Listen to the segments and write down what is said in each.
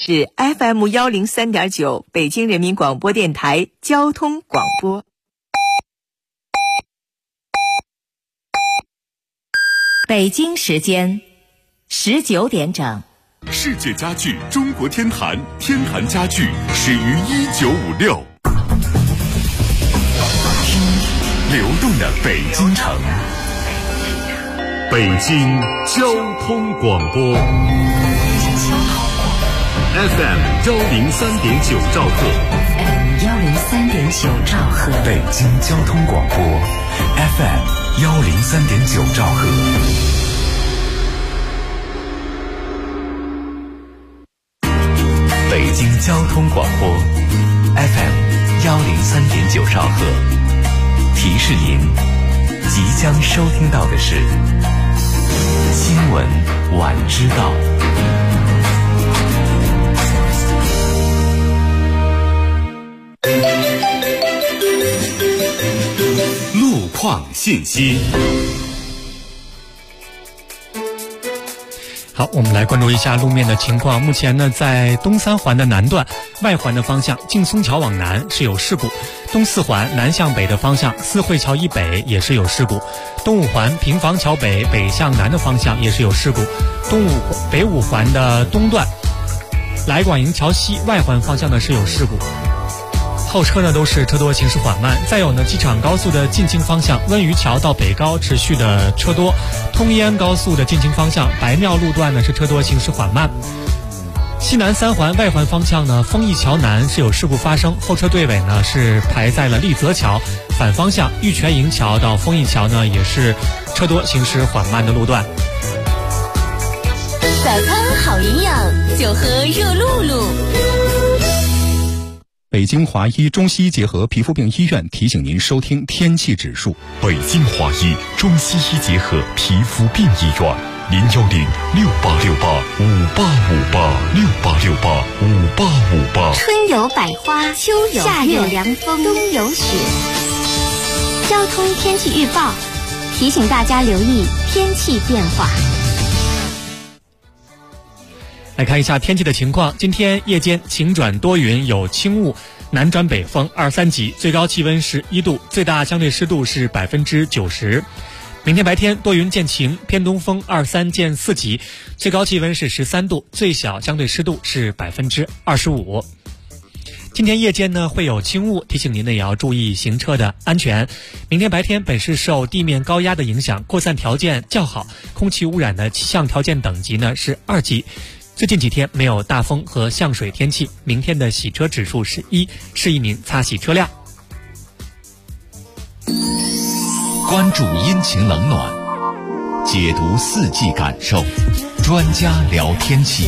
是 FM103.9 北京人民广播电台交通广播。北京时间19点整。 世界家具中国天坛，天坛家具始于1956。流动的北京城，北京交通广播 FM103.9 兆赫 ，FM103.9 兆赫， 北京交通广播 FM103.9 兆赫。北京交通广播 FM103.9 兆赫，提示您即将收听到的是新闻晚知道。路况信息。 好，我们来关注一下路面的情况。目前呢，在东三环的南段外环的方向，劲松桥往南是有事故；东四环南向北的方向，四惠桥以北也是有事故；东五环平房桥北北向南的方向也是有事故；北五环的东段来广营桥西外环方向呢是有事故。后车呢都是车多，行驶缓慢。再有呢，机场高速的进京方向温榆桥到北高持续的车多，通燕高速的进京方向白庙路段呢是车多，行驶缓慢。西南三环外环方向呢，丰益桥南是有事故发生，后车队尾呢是排在了立泽桥，反方向玉泉营桥到丰益桥呢也是车多，行驶缓慢的路段。 早餐好营养，就喝热露露。 北京华医中西医结合皮肤病医院提醒您收听天气指数。 北京华医中西医结合皮肤病医院，0106868586868686858。 春有百花，秋有夏有凉风，冬有雪。交通天气预报提醒大家留意天气变化。 来看一下天气的情况，今天夜间晴转多云，有轻雾，南转北风2、3级，最高气温是1度，最大相对湿度是90%。明天白天多云见晴，偏东风2、3见4级，最高气温是13度，最小相对湿度是25%。今天夜间呢会有轻雾，提醒您呢也要注意行车的安全。明天白天本市受地面高压的影响，扩散条件较好，空气污染的气象条件等级呢是2级。最近几天没有大风和向水天气，明天的洗车指数是1，示意您擦洗车辆。 关注阴晴冷暖，解读四季感受，专家聊天气。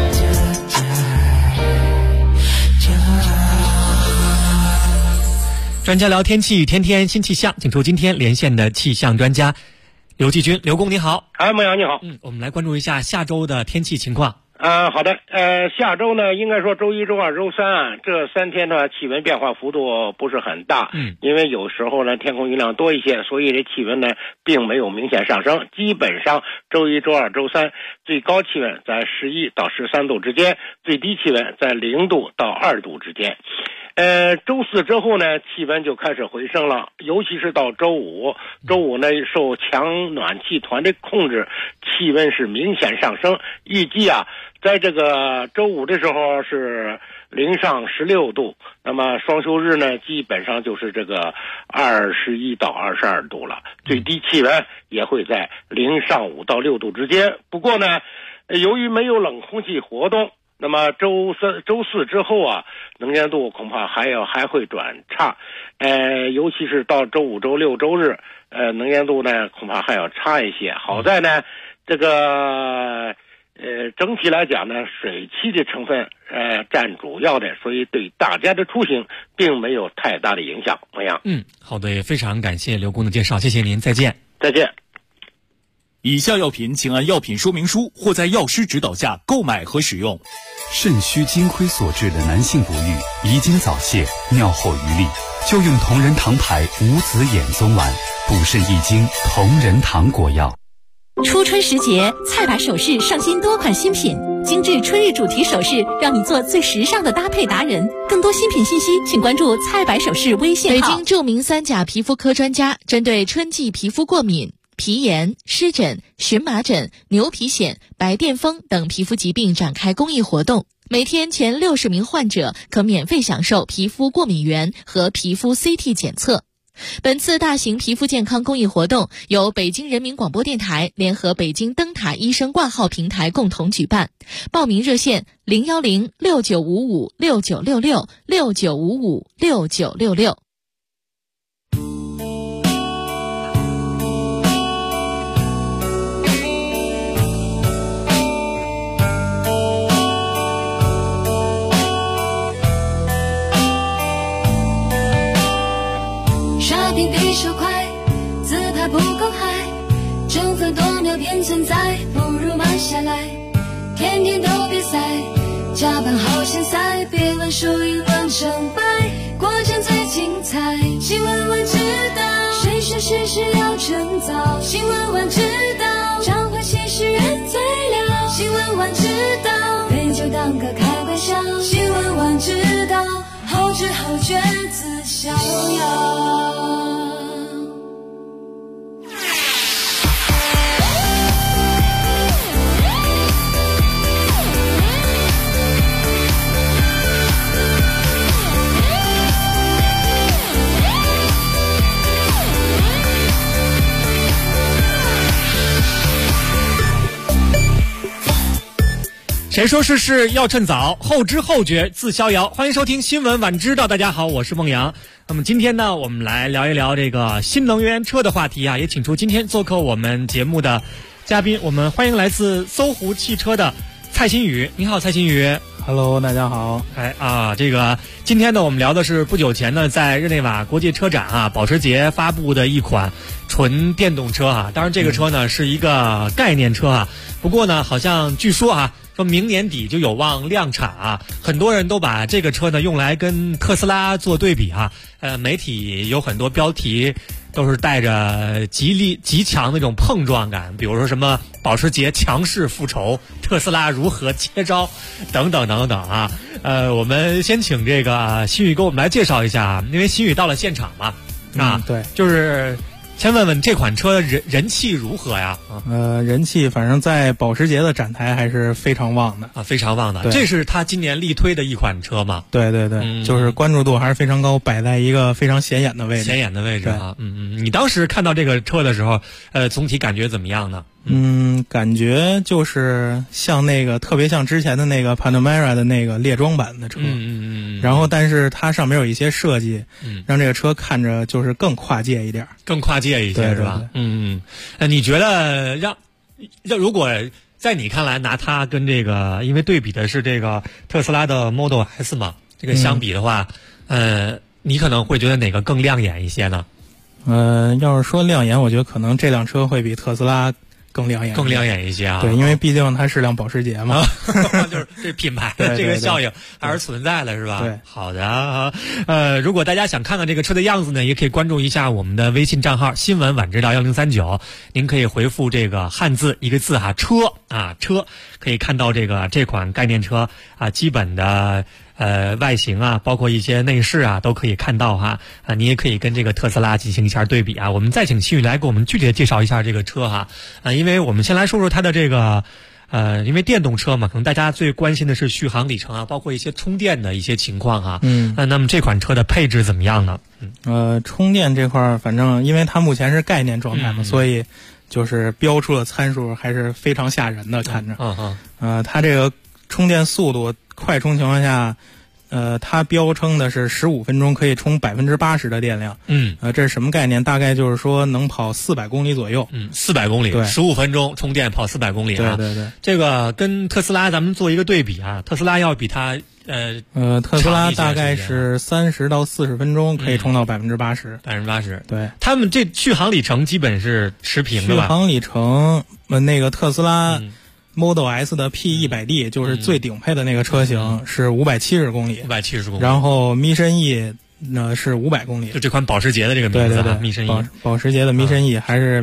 专家聊天气，天天新气象，请出今天连线的气象专家刘继军。刘工你好。 孟阳你好。 我们来关注一下下周的天气情况。 好的，下周呢，应该说周一、周二、周三这3天呢，气温变化幅度不是很大，因为有时候呢天空云量多一些，所以这气温呢并没有明显上升。基本上周一、周二、周三最高气温在11到13度之间，最低气温在0度到2度之间。周四之后呢，气温就开始回升了，尤其是到周五呢，受强暖气团的控制，气温是明显上升。预计啊，在这个周五的时候是0上16度，那么双休日呢，基本上就是这个21到22度了，最低气温也会在0上5到6度之间。不过呢，由于没有冷空气活动，那么周四之后啊，能见度恐怕还会转差，尤其是到周五、周六、周日，能见度呢恐怕还要差一些。好在呢，这个整体来讲呢，水汽的成分占主要的，所以对大家的出行并没有太大的影响。怎么样？ 好的，也非常感谢刘工的介绍，谢谢您，再见。 再见。 以下药品请按药品说明书或在药师指导下购买和使用。 肾虚金亏所致的男性不育、遗精早泄、尿后余力，就用同仁堂牌无子衍宗丸，补肾益精同仁堂果药。 初春时节，菜把首饰上新多款新品， 精致春日主题首饰，让你做最时尚的搭配达人。更多新品信息，请关注菜百首饰微信号。 北京著名3甲皮肤科专家针对春季皮肤过敏、皮炎、湿疹、荨麻疹、牛皮癣、白癜风等皮肤疾病展开公益活动，每天前60名患者可免费享受皮肤过敏原和皮肤 CT 检测。本次大型皮肤健康公益活动由北京人民广播电台联合北京灯塔医生挂号平台共同举办，报名热线0106955696669556966。 比手快，自拍不够嗨，争分夺秒变存在，不如慢下来。天天都比赛，加班好现在，别问输赢论成败，过程最精彩。新闻晚知道，谁说事实要趁早？新闻晚知道，常会其实人最了。新闻晚知道，杯酒当歌开玩笑。新闻晚知道，后知后觉自逍遥。 谁说事事要趁早，后知后觉自逍遥。欢迎收听新闻晚知道，大家好，我是孟阳。那么今天呢，我们来聊一聊这个新能源车的话题啊，也请出今天做客我们节目的嘉宾，我们欢迎来自搜狐汽车的蔡新宇。你好，蔡新宇。 Hello， 大家好。 这个今天呢，我们聊的是不久前呢，在日内瓦国际车展啊，保时捷发布的一款纯电动车啊。当然，这个车呢是一个概念车啊，不过呢，好像据说啊。说明年底就有望量产啊，很多人都把这个车呢用来跟特斯拉做对比啊。媒体有很多标题都是带着极强那种碰撞感，比如说什么保时捷强势复仇，特斯拉如何接招，等等等等啊。我们先请这个新宇给我们来介绍一下啊，因为新宇到了现场嘛， 对， 就是先问问这款车人气如何呀？ 人气反正在保时捷的展台还是非常旺的啊，非常旺的。这是他今年力推的一款车吗？ 对对对，就是关注度还是非常高，摆在一个非常显眼的位置。 显眼的位置啊，你当时看到这个车的时候，总体感觉怎么样呢？ 感觉就是像那个特别像之前的那个 Panamera 的那个列装版的车，然后但是它上面有一些设计，让这个车看着就是更跨界一点， 更跨界一些， 对是吧？你觉得如果在你看来拿它跟这个，因为对比的是这个特斯拉的 Model S 嘛，这个相比的话，你可能会觉得哪个更亮眼一些呢？ 要是说亮眼，我觉得可能这辆车会比特斯拉更亮眼一些啊。 对，因为毕竟它是辆保时捷嘛， 就是这品牌的这个效应还是存在的，是吧？ 对， 好的。如果大家想看看这个车的样子呢，也可以关注一下我们的微信账号新闻晚知道1039，您可以回复这个汉字一个字哈，车啊，车，可以看到这款概念车啊，基本的外形啊，包括一些内饰啊，都可以看到哈。你也可以跟这个特斯拉进行一下对比啊。我们再请新宇来给我们具体的介绍一下这个车哈。因为我们先来说说它的这个因为电动车嘛，可能大家最关心的是续航里程啊，包括一些充电的一些情况哈。那么这款车的配置怎么样呢？ 充电这块反正因为它目前是概念状态嘛，所以就是标出的参数还是非常吓人的，看着。它这个充电速度，快充情况下，它标称的是15分钟可以充80%的电量。这是什么概念？大概就是说能跑400公里左右。 400公里，对，15分钟充电跑400公里啊。 对对对， 这个跟特斯拉咱们做一个对比啊，特斯拉要比它特斯拉大概是30到40分钟可以充到80%。 80%， 对， 他们这续航里程基本是持平的吧？ 续航里程，那个特斯拉。Model S 的 P100D 就是最顶配的那个车型，是570公里 ，570公里。 然后 Mission E 呢是500公里， 就这款保时捷的这个名字， 对对对， Mission E， 保时捷的 Mission E 还是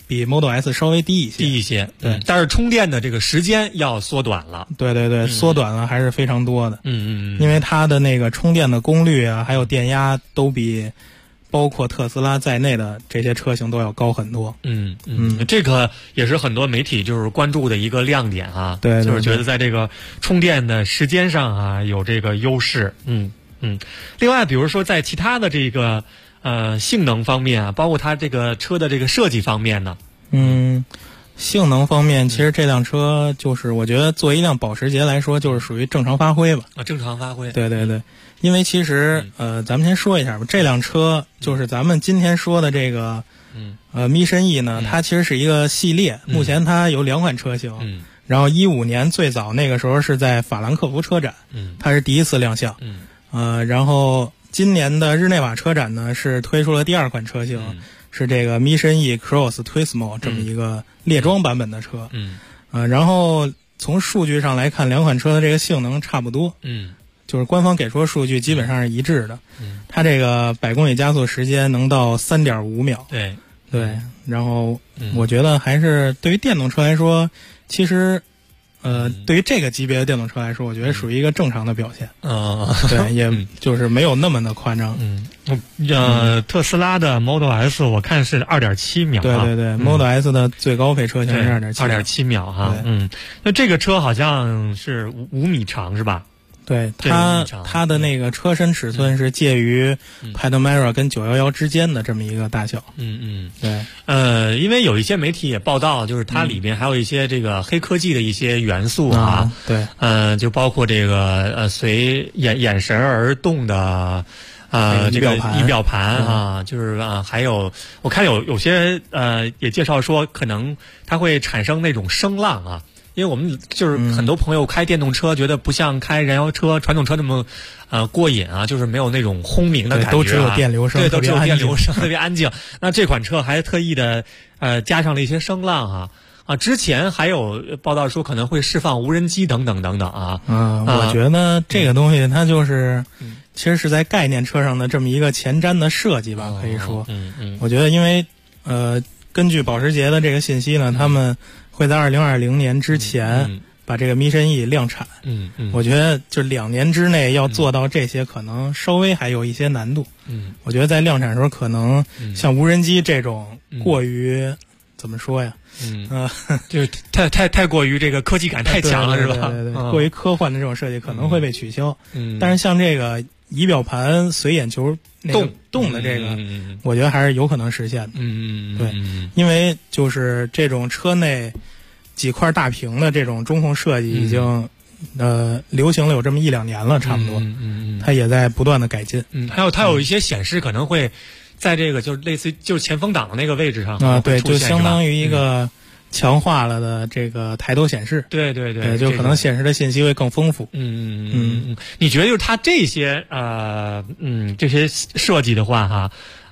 比 Model S 稍微低一些， 对，但是充电的这个时间要缩短了。 对，缩短了还是非常多的。因为它的那个充电的功率啊，还有电压都比包括特斯拉在内的这些车型都要高很多。 这个也是很多媒体就是关注的一个亮点啊。 对， 就是觉得在这个充电的时间上啊有这个优势。另外，比如说在其他的这个性能方面啊，包括它这个车的这个设计方面呢。 性能方面，其实这辆车就是我觉得作为一辆保时捷来说，就是属于正常发挥吧。 正常发挥。 对，因为其实咱们先说一下吧，这辆车就是咱们今天说的这个Mission E 呢，它其实是一个系列，目前它有2款车型。然后15年最早那个时候是在法兰克福车展，它是第一次亮相。然后今年的日内瓦车展呢是推出了第2款车型。是这个 Mission E Cross Turismo 这么一个列装版本的车。然后从数据上来看2款车的这个性能差不多。就是官方给出的数据基本上是一致的。它这个100公里加速时间能到 3.5 秒。 对， 然后我觉得还是对于电动车来说，其实对于这个级别的电动车来说，我觉得属于一个正常的表现。对，也就是没有那么的夸张。 特斯拉的 Model S 我看是 2.7 秒。 对，Model S 的最高配车型是 2.7 秒哈。那这个车好像是5米长是吧？ 对，它的那个车身尺寸是介于 Panamera 跟911之间的这么一个大小。对。 因为有一些媒体也报道，就是它里面还有一些这个黑科技的一些元素啊。 对。 就包括这个随眼神而动的这个仪表盘啊，就是还有我看有些也介绍说，可能它会产生那种声浪啊。因为我们就是很多朋友开电动车，觉得不像开燃油车、传统车那么过瘾啊，就是没有那种轰鸣的感觉， 都只有电流声， 对，都只有电流声，特别安静。那这款车还特意的加上了一些声浪啊，之前还有报道说可能会释放无人机等等啊。 我觉得这个东西它就是其实是在概念车上的这么一个前瞻的设计吧，可以说。我觉得因为根据保时捷的这个信息呢，他们会在2020年之前把这个 Mission E 量产。我觉得就2年之内要做到这些，可能稍微还有一些难度。我觉得在量产的时候，可能像无人机这种过于怎么说呀？ 就是太过于这个科技感太强了，是吧？ 对，过于科幻的这种设计可能会被取消。但是像这个仪表盘随眼球那个动的这个，我觉得还是有可能实现的。对，因为就是这种车内几块大屏的这种中控设计已经流行了有这么1-2年了，差不多。它也在不断的改进。 还有它有一些显示可能会在这个就类似于就是前风挡的那个位置上对，就相当于一个强化了的这个抬头显示。 对， 就可能显示的信息会更丰富。 你觉得就是它这些这些设计的话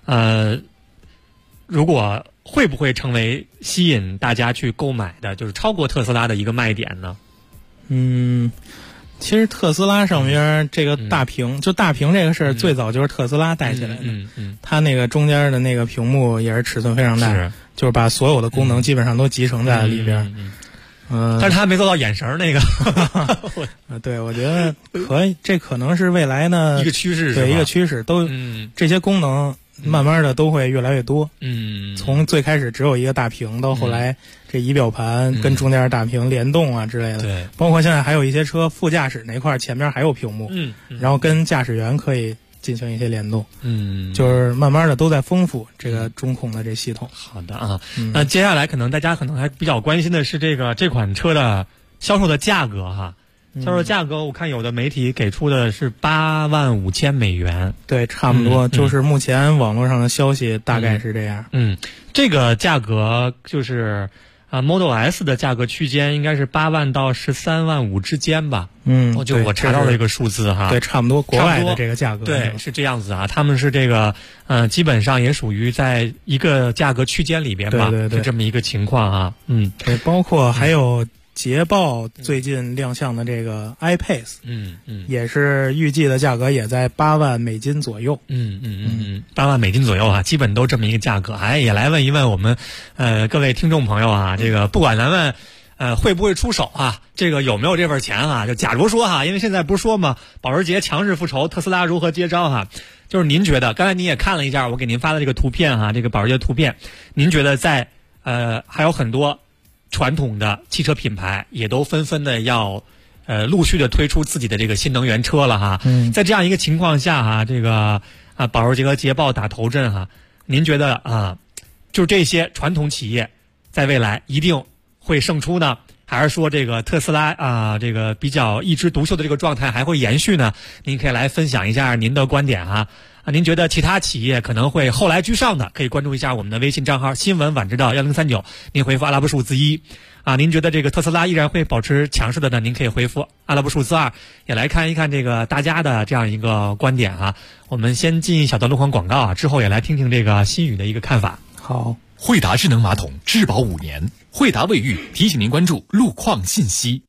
如果会不会成为吸引大家去购买的，就是超过特斯拉的一个卖点呢？ 其实特斯拉上边这个大屏，就大屏这个事儿，最早就是特斯拉带起来的。它那个中间的那个屏幕也是尺寸非常大，就是把所有的功能基本上都集成在里边。 但是他没做到眼神那个。 对，我觉得这可能是未来呢一个趋势， 对，一个趋势，都这些功能慢慢的都会越来越多。从最开始只有一个大屏，到后来这仪表盘跟中间大屏联动啊之类的。 对， 包括现在还有一些车副驾驶那块前面还有屏幕，然后跟驾驶员可以进行一些联动。就是慢慢的都在丰富这个中控的这系统。 好的啊，那接下来大家可能还比较关心的是这款车的销售的价格哈。销售价格我看有的媒体给出的是$85,000。 对，差不多，就是目前网络上的消息大概是这样。 这个价格就是Model S 的价格区间应该是8万到13万5之间吧。我查到了一个数字哈。 对，差不多国外的这个价格。 对，是这样子啊，他们是这个基本上也属于在一个价格区间里边吧。 对， 是这么一个情况啊。 对，包括还有捷豹最近亮相的这个 iPace，也是预计的价格也在$8万左右。 $8万左右啊，基本都这么一个价格。也来问一问我们各位听众朋友啊，这个不管咱们会不会出手啊，这个有没有这份钱啊，就假如说哈，因为现在不是说嘛，保时捷强势复仇，特斯拉如何接招哈，就是您觉得，刚才您也看了一下我给您发的这个图片哈，这个保时捷图片，您觉得在还有很多传统的汽车品牌也都纷纷的要陆续的推出自己的这个新能源车了哈。在这样一个情况下哈，这个保时捷和捷豹打头阵哈，您觉得就是这些传统企业在未来一定会胜出呢，还是说这个特斯拉这个比较一枝独秀的这个状态还会延续呢？您可以来分享一下您的观点哈。您觉得其他企业可能会后来居上的，可以关注一下我们的微信账号新闻晚知道1039，您回复阿拉伯数字1您觉得这个特斯拉依然会保持强势的呢，您可以回复阿拉伯数字2，也来看一看这个大家的这样一个观点啊。我们先进一小段路况广告之后也来听听这个新宇的一个看法。 好， 惠达智能马桶质保5年，惠达卫浴提醒您关注路况信息。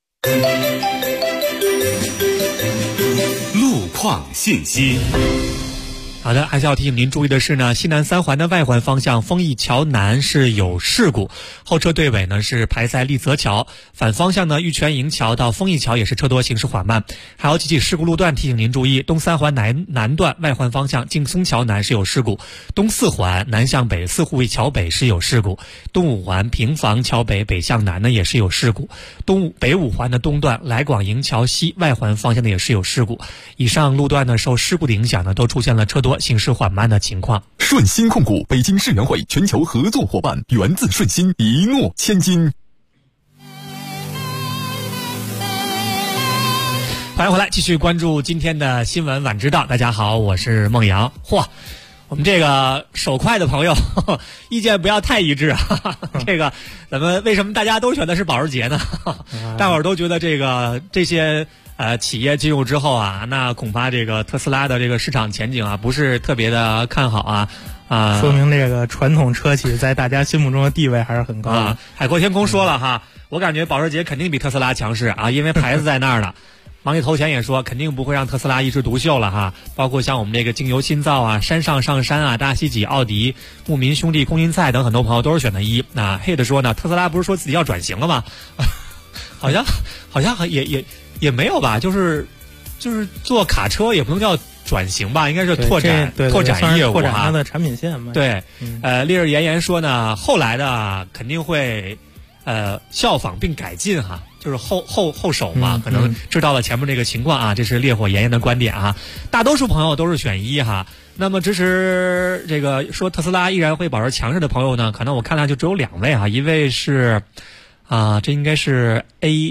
路况信息。 好的，还是要提醒您注意的是呢，西南3环的外环方向丰益桥南是有事故，后车队尾呢是排在立泽桥，反方向呢玉泉营桥到丰益桥也是车多，行驶缓慢。还有几起事故路段提醒您注意，东3环南段外环方向劲松桥南是有事故，东4环南向北四护卫桥北是有事故，东5环平房桥北北向南呢也是有事故，北5环的东段来广营桥西外环方向呢也是有事故。以上路段呢受事故的影响呢都出现了车多行驶缓慢的情况。 顺鑫控股北京世园会全球合作伙伴，源自顺鑫，一诺千金。 欢迎回来，继续关注今天的新闻晚知道。大家好，我是孟阳。我们这个手快的朋友意见不要太一致啊。这个咱们为什么大家都选的是保时捷呢？大伙儿都觉得这些企业进入之后啊，那恐怕这个特斯拉的这个市场前景啊不是特别的看好啊。 说明这个传统车企在大家心目中的地位还是很高的。 海阔天空说了哈，我感觉保时捷肯定比特斯拉强势啊，因为牌子在那儿呢。王毅头前也说，肯定不会让特斯拉一枝独秀了哈。包括像我们这个精油新造啊、山上山啊、大西几、奥迪、牧民兄弟、空心菜等很多朋友都是选的1。那黑的说呢，特斯拉不是说自己要转型了吗？好像也没有吧，就是做卡车也不能叫转型吧，应该是拓展业务， 拓展它的产品线嘛。 对，烈日炎炎说呢，后来的肯定会效仿并改进哈。就是后手嘛，可能知道了前面这个情况啊，这是烈火炎炎的观点啊。大多数朋友都是选1哈。那么支持这个说特斯拉依然会保持强势的朋友呢，可能我看来就只有2位哈，一位是这应该是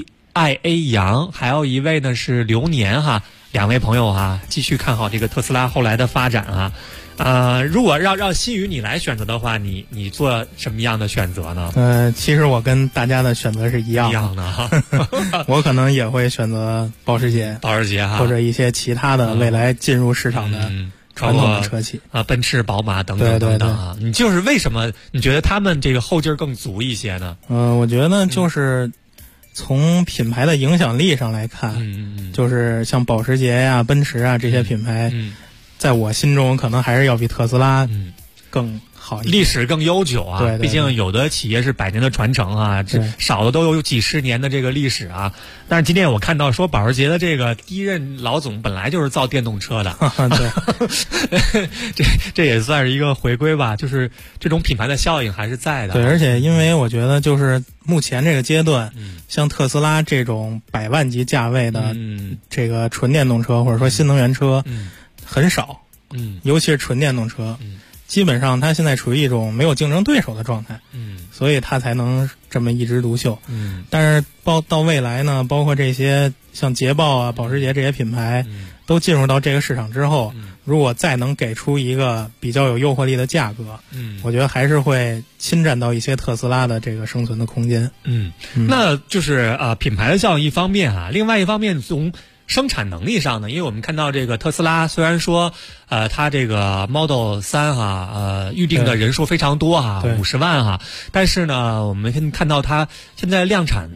AIA 杨，还有一位呢是流年哈。2位朋友哈，继续看好这个特斯拉后来的发展啊。如果让新宇你来选择的话，你做什么样的选择呢？ 其实我跟大家的选择是一样的哈。 我可能也会选择保时捷哈， 或者一些其他的未来进入市场的传统的车企奔驰、宝马等等等等啊。你就是为什么你觉得他们这个后劲儿更足一些呢？ 我觉得就是从品牌的影响力上来看，就是像保时捷呀、奔驰啊这些品牌。在我心中可能还是要比特斯拉更好一点， 历史更悠久啊。 对， 毕竟有的企业是100年的传承啊，少的都有几十年的这个历史啊。但是今天我看到说保时捷的这个第一任老总本来就是造电动车的， 对， 这也算是一个回归吧，就是这种品牌的效应还是在的。 对，而且因为我觉得就是目前这个阶段，像特斯拉这种100万级价位的这个纯电动车或者说新能源车。很少，尤其是纯电动车，基本上它现在处于一种没有竞争对手的状态，所以它才能这么一枝独秀。但是到未来呢，包括这些像捷豹啊、保时捷这些品牌，都进入到这个市场之后，如果再能给出一个比较有诱惑力的价格，我觉得还是会侵占到一些特斯拉的这个生存的空间。 那就是品牌的效应一方面啊，另外一方面从生产能力上呢，因为我们看到这个特斯拉虽然说它这个 Model 3预定的人数非常多50万但是呢我们看到它现在量产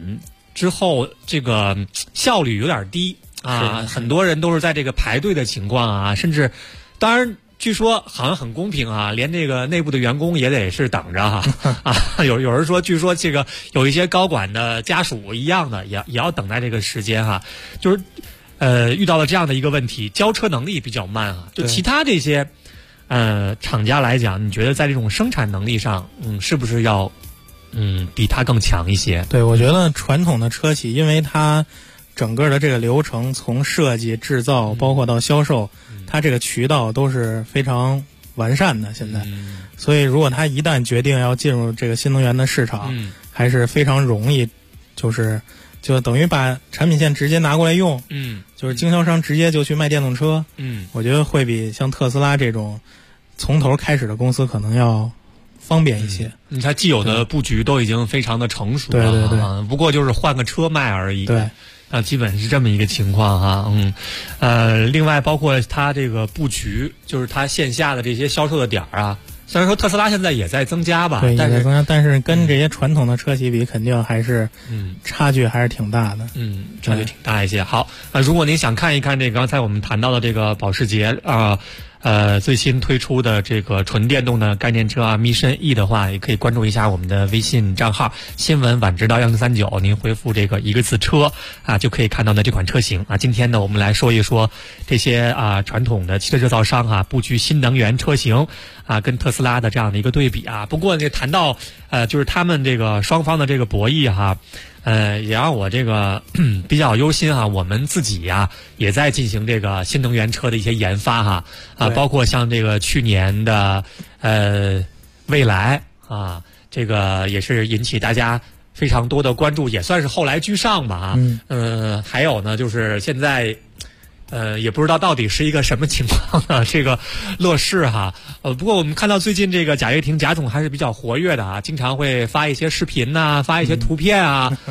之后，这个效率有点低啊，很多人都是在这个排队的情况啊，甚至，当然。据说好像很公平啊，连这个内部的员工也得是等着哈啊。有人说，据说这个有一些高管的家属一样的，也要等待这个时间哈。就是遇到了这样的一个问题，交车能力比较慢啊。就其他这些厂家来讲，你觉得在这种生产能力上，是不是要比它更强一些？ 对，我觉得传统的车企，因为它整个的这个流程从设计、制造，包括到销售。它这个渠道都是非常完善的，现在，所以如果它一旦决定要进入这个新能源的市场，还是非常容易，就等于把产品线直接拿过来用，就是经销商直接就去卖电动车，我觉得会比像特斯拉这种从头开始的公司可能要方便一些。 你看既有的布局都已经非常的成熟了， 对对对， 不过就是换个车卖而已。 对。 基本是这么一个情况哈，另外包括它这个布局，就是它线下的这些销售的点啊，虽然说特斯拉现在也在增加吧， 对，但是跟这些传统的车企比，肯定还是差距还是挺大的， 差距挺大一些。好，如果您想看一看这个刚才我们谈到的这个保时捷最新推出的这个纯电动的概念车Mission E 的话，也可以关注一下我们的微信账号新闻晚知道1039，您回复这个一个字车就可以看到的这款车型今天呢，我们来说一说这些传统的汽车制造商布局新能源车型跟特斯拉的这样的一个对比不过呢，谈到就是他们这个双方的这个博弈也让我这个比较忧心我们自己也在进行这个新能源车的一些研发包括像这个去年的蔚来这个也是引起大家非常多的关注，也算是后来居上吧还有呢，就是现在。也不知道到底是一个什么情况呢？这个乐视不过我们看到最近这个贾跃亭贾总还是比较活跃的经常会发一些视频发一些图片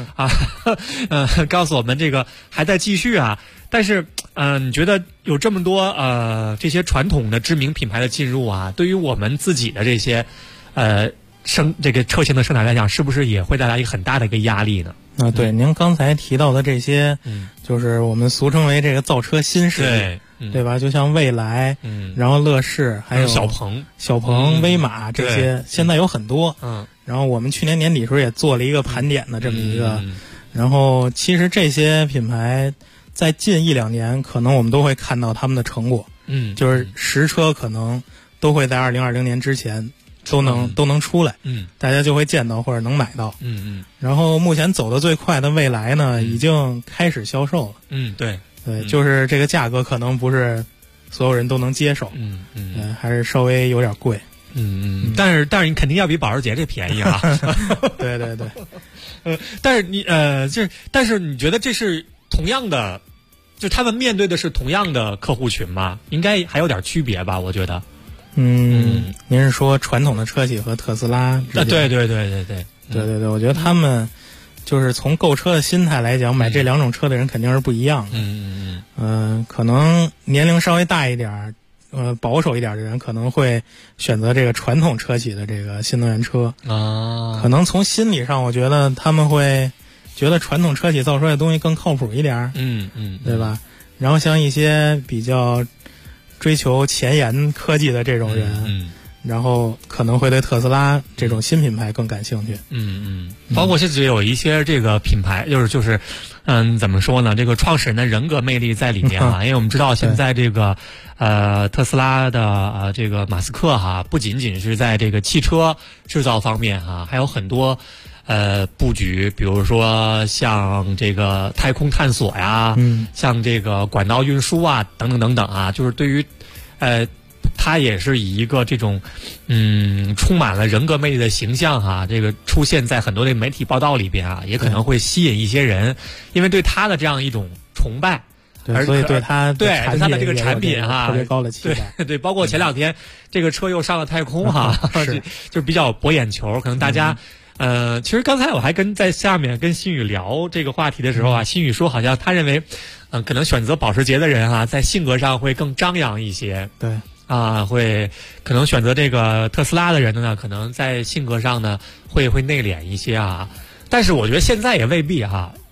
告诉我们这个还在继续但是你觉得有这么多这些传统的知名品牌的进入对于我们自己的这些这个车型的生产来讲，是不是也会带来一个很大的一个压力呢？ 对，您刚才提到的这些，就是我们俗称为这个造车新势力，对吧？就像蔚来，然后乐视，还有小鹏、 威马这些，现在有很多。然后我们去年年底时候也做了一个盘点的这么一个，然后其实这些品牌在近1-2年，可能我们都会看到他们的成果。就是实车可能都会在2020年之前。都能出来，大家就会见到或者能买到，然后目前走得最快的蔚来呢，已经开始销售了， 对， 就是这个价格可能不是所有人都能接受，还是稍微有点贵， 但是你肯定要比保时捷这便宜对对对， 但是你但是你觉得这是同样的，就他们面对的是同样的客户群吗？应该还有点区别吧，我觉得。 您是说传统的车企和特斯拉？ 对， 我觉得他们就是从购车的心态来讲，买这2种车的人肯定是不一样的。可能年龄稍微大一点保守一点的人可能会选择这个传统车企的这个新能源车可能从心理上，我觉得他们会觉得传统车企造出来的东西更靠谱一点，对吧？然后像一些比较追求前沿科技的这种人，然后可能会对特斯拉这种新品牌更感兴趣。 包括甚至有一些这个品牌，就是怎么说呢？这个创始人的人格魅力在里面因为我们知道现在这个特斯拉的这个马斯克不仅仅是在这个汽车制造方面还有很多布局，比如说像这个太空探索像这个管道运输等等等等就是对于他也是以一个这种充满了人格魅力的形象这个出现在很多的媒体报道里边也可能会吸引一些人，因为对他的这样一种崇拜。 所以对他的这个产品特别高的期待。 对，包括前2天这个车又上了太空就比较博眼球，可能大家。其实刚才我还在下面跟新宇聊这个话题的时候新宇说好像他认为，可能选择保时捷的人在性格上会更张扬一些。 对。 会可能选择这个特斯拉的人呢，可能在性格上呢会内敛一些但是我觉得现在也未必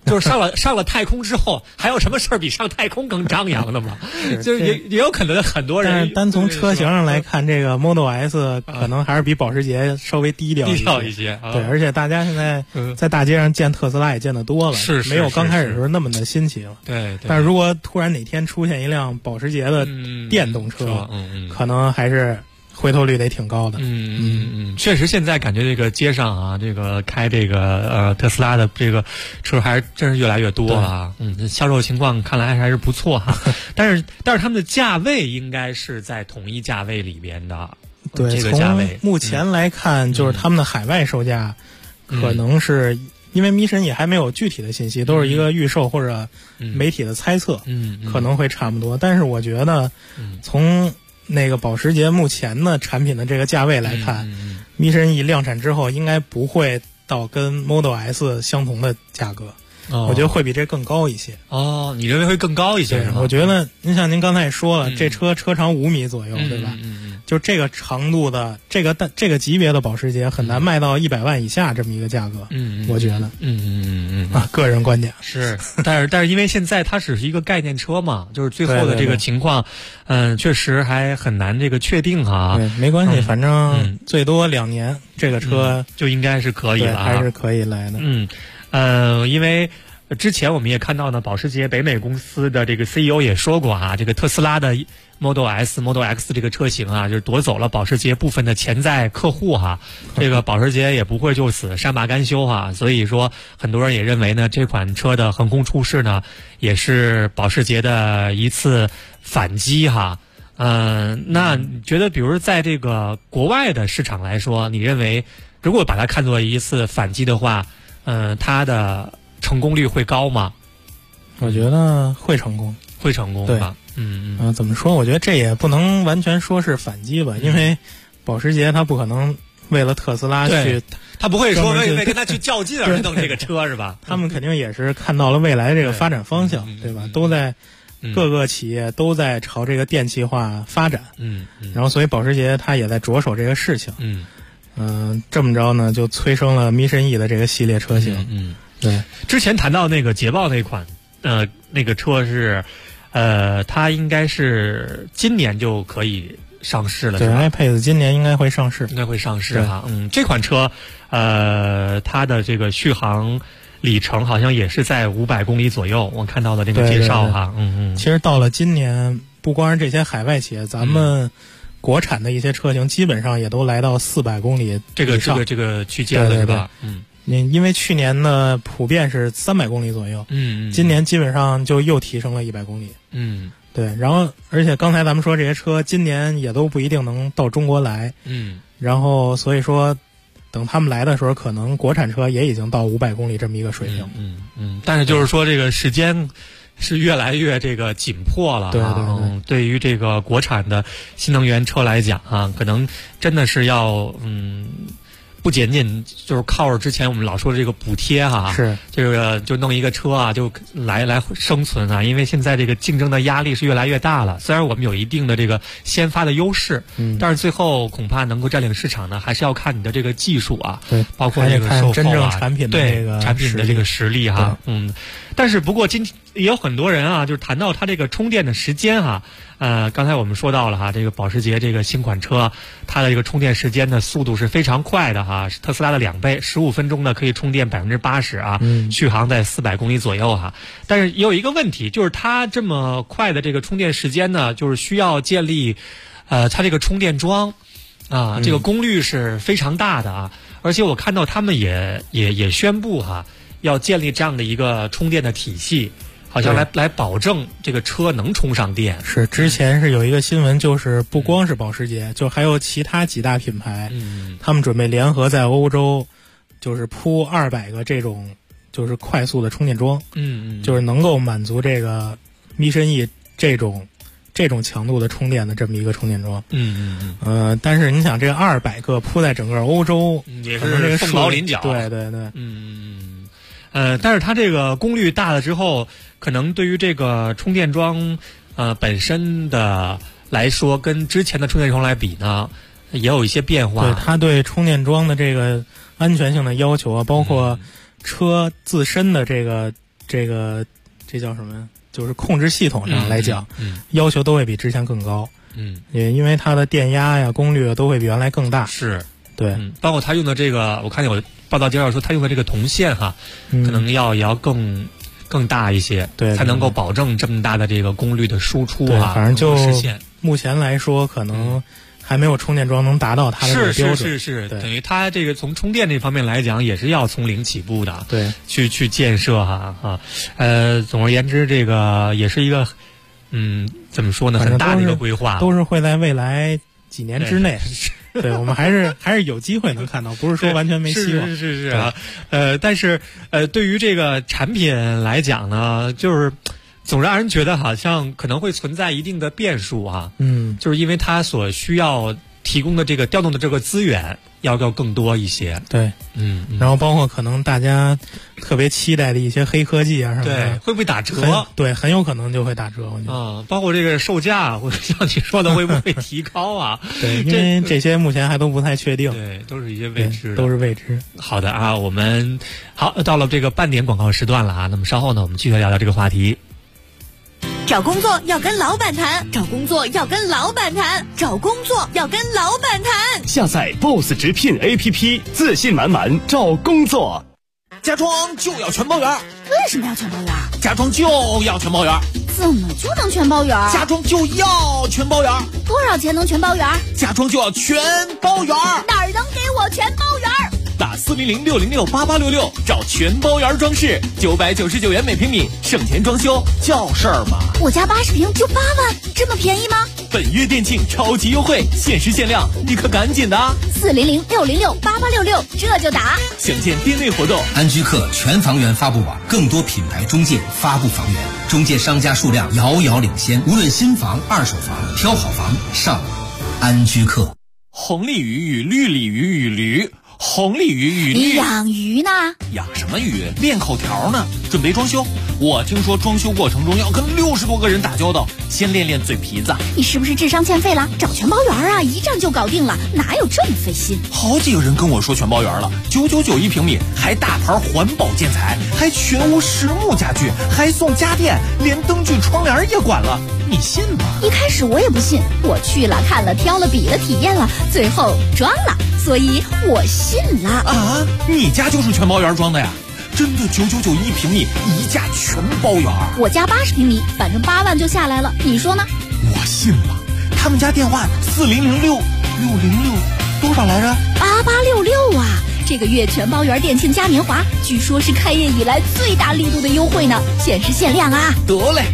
就是上了太空之后，还有什么事儿比上太空更张扬的吗？就是也有可能很多人。 但是单从车型上来看，这个 Model S 可能还是比保时捷稍微低调一些。对，而且大家现在在大街上见特斯拉也见得多了， 是没有刚开始时候那么的新奇了。 对。 但是如果突然哪天出现一辆保时捷的电动车，可能还是回头率得挺高的。 确实，现在感觉这个街上啊，这个开这个特斯拉的这个车还真是越来越多了啊。销售情况看来还是不错哈。但是他们的价位应该是在同一价位里边的。 对， 这个价位目前来看，就是他们的海外售价可能是。因为Mission E也还没有具体的信息，都是一个预售或者媒体的猜测，可能会差不多。但是我觉得，从那个保时捷目前的产品的这个价位来看，Mission E量产之后应该不会到跟 Model S 相同的价格。我觉得会比这更高一些。 你认为会更高一些是吗？ 我觉得像您刚才也说了，这车长5米左右，对吧？就这个长度的这个级别的保时捷很难卖到100万以下这么一个价格。我觉得。个人观点是，但是因为现在它只是一个概念车嘛，就是最后的这个情况，确实还很难这个确定哈。 对，没关系，反正最多2年，这个车就应该是可以了， 还是可以来的。 因为之前我们也看到呢，保时捷北美公司的这个 CEO 也说过啊，这个特斯拉的 Model S、Model X 这个车型啊，就是夺走了保时捷部分的潜在客户哈。这个保时捷也不会就此善罢甘休哈，所以说很多人也认为呢，这款车的横空出世呢，也是保时捷的一次反击哈。那你觉得，比如在这个国外的市场来说，你认为如果把它看作一次反击的话，它的成功率会高吗？ 我觉得会成功， 对吧？怎么说？我觉得这也不能完全说是反击吧，因为保时捷它不可能为了特斯拉去， 他不会说为跟他去较劲而弄这个车是吧？ 他们肯定也是看到了未来这个发展方向，对吧？都在各个企业都在朝这个电气化发展，然后所以保时捷它也在着手这个事情，这么着呢，就催生了 Mission E 的这个系列车型，对。 之前谈到那个捷豹那款，那个车是，它应该是今年就可以上市了， 对 ，iPace 今年应该会上市， 哈。这款车，它的这个续航里程好像也是在500公里左右，我看到的这个介绍哈， 其实到了今年，不光是这些海外企业，咱们国产的一些车型基本上也都来到400公里这个区间了，是吧？ 因为去年的普遍是300公里左右，今年基本上就又提升了100公里，对。然后，而且刚才咱们说这些车今年也都不一定能到中国来，然后所以说，等他们来的时候，可能国产车也已经到500公里这么一个水平， 但是就是说这个时间是越来越这个紧迫了，对于这个国产的新能源车来讲啊，可能真的是要不仅仅就是靠着之前我们老说的这个补贴哈， 是这个就弄一个车啊就来生存啊，因为现在这个竞争的压力是越来越大了。虽然我们有一定的这个先发的优势，但是最后恐怕能够占领市场呢，还是要看你的这个技术啊， 对， 包括这个售后啊， 真正产品的这个产品的这个实力哈，但是不过也有很多人啊，就是谈到它这个充电的时间哈。刚才我们说到了哈，这个保时捷这个新款车，它的这个充电时间的速度是非常快的哈，是特斯拉的2倍，15分钟呢可以充电80%啊，续航在400公里左右哈。但是也有一个问题，就是它这么快的这个充电时间呢，就是需要建立它这个充电桩啊，这个功率是非常大的啊，而且我看到他们也宣布哈，要建立这样的一个充电的体系。好像来保证这个车能充上电。 是之前是有一个新闻，就是不光是保时捷，就还有其他几大品牌，他们准备联合在欧洲，就是铺200个这种就是快速的充电桩，就是能够满足这个 Mission E 这种强度的充电的这么一个充电桩。但是你想，这个200个铺在整个欧洲， 也是凤毛麟角。 对， 但是它这个功率大了之后，可能对于这个充电桩本身的来说，跟之前的充电桩来比呢，也有一些变化。 对，它对充电桩的这个安全性的要求啊，包括车自身的这个这叫什么？就是控制系统上来讲，要求都会比之前更高。也因为它的电压呀、功率都会比原来更大。 是， 对， 包括它用的这个，我看有报道介绍说，它用的这个铜线哈，可能也要更大一些， 对， 才能够保证这么大的这个功率的输出啊。 反正就实现。 目前来说，可能还没有充电桩能达到它的这个标准。 是，等于它这个从充电这方面来讲，也是要从零起步的。 对， 去建设总而言之，这个也是一个怎么说呢，很大的一个规划， 都是会在未来几年之内。对，我们还是有机会能看到，不是说完全没希望。 是啊，但是对于这个产品来讲呢，就是总让人觉得好像可能会存在一定的变数啊。就是因为它所需要提供的这个调动的这个资源要更多一些。 对，然后包括可能大家特别期待的一些黑科技啊什么的， 对，会不会打折？ 对，很有可能就会打折。我觉得包括这个售价，或者像你说的会不会提高啊？ 对，因为这些目前还都不太确定。 对，都是一些未知的， 都是未知。 好的啊，我们到了这个半点广告时段了啊，那么稍后呢，我们继续聊聊这个话题。 找工作要跟老板谈，找工作要跟老板谈，找工作要跟老板谈。 下载 BOSS 直聘 APP， 自信满满找工作。 家装就要全包圆。 为什么要全包圆？ 家装就要全包圆。 怎么就能全包圆？ 家装就要全包圆。 多少钱能全包圆？ 家装就要全包圆。 哪儿能给我全包圆？ 打400-606-8866找全包圆装饰，999元每平米，省钱装修叫事儿吗？ 我家80平就8万，这么便宜吗？ 本月店庆超级优惠，限时限量，你可赶紧的 ！400-606-8866，这就打。 详见店内活动。 安居客全房源发布网，更多品牌中介发布房源，中介商家数量遥遥领先。无论新房、二手房，挑好房上安居客。 红鲤鱼与绿鲤鱼与驴。红鲤鱼与你养鱼呢？ 养什么鱼？练口条呢。准备装修，我听说装修过程中要跟60多个人打交道，先练练嘴皮子。 你是不是智商欠费了？找全包圆啊，一站就搞定了，哪有这么费心？ 好几个人跟我说全包圆了，999一平米，还大牌环保建材，还全屋实木家具，还送家电，连灯具窗帘也管了，你信吗？ 一开始我也不信，我去了看了挑了比了体验了，最后装了，所以我信了。 啊，你家就是全包圆装的呀？真的999一平米，一价全包圆。 我家80平米，反正8万就下来了，你说呢？ 我信了。他们家电话4006606多少来着 ？8866啊！这个月全包圆店庆嘉年华，据说是开业以来最大力度的优惠呢，限时限量啊！ 得嘞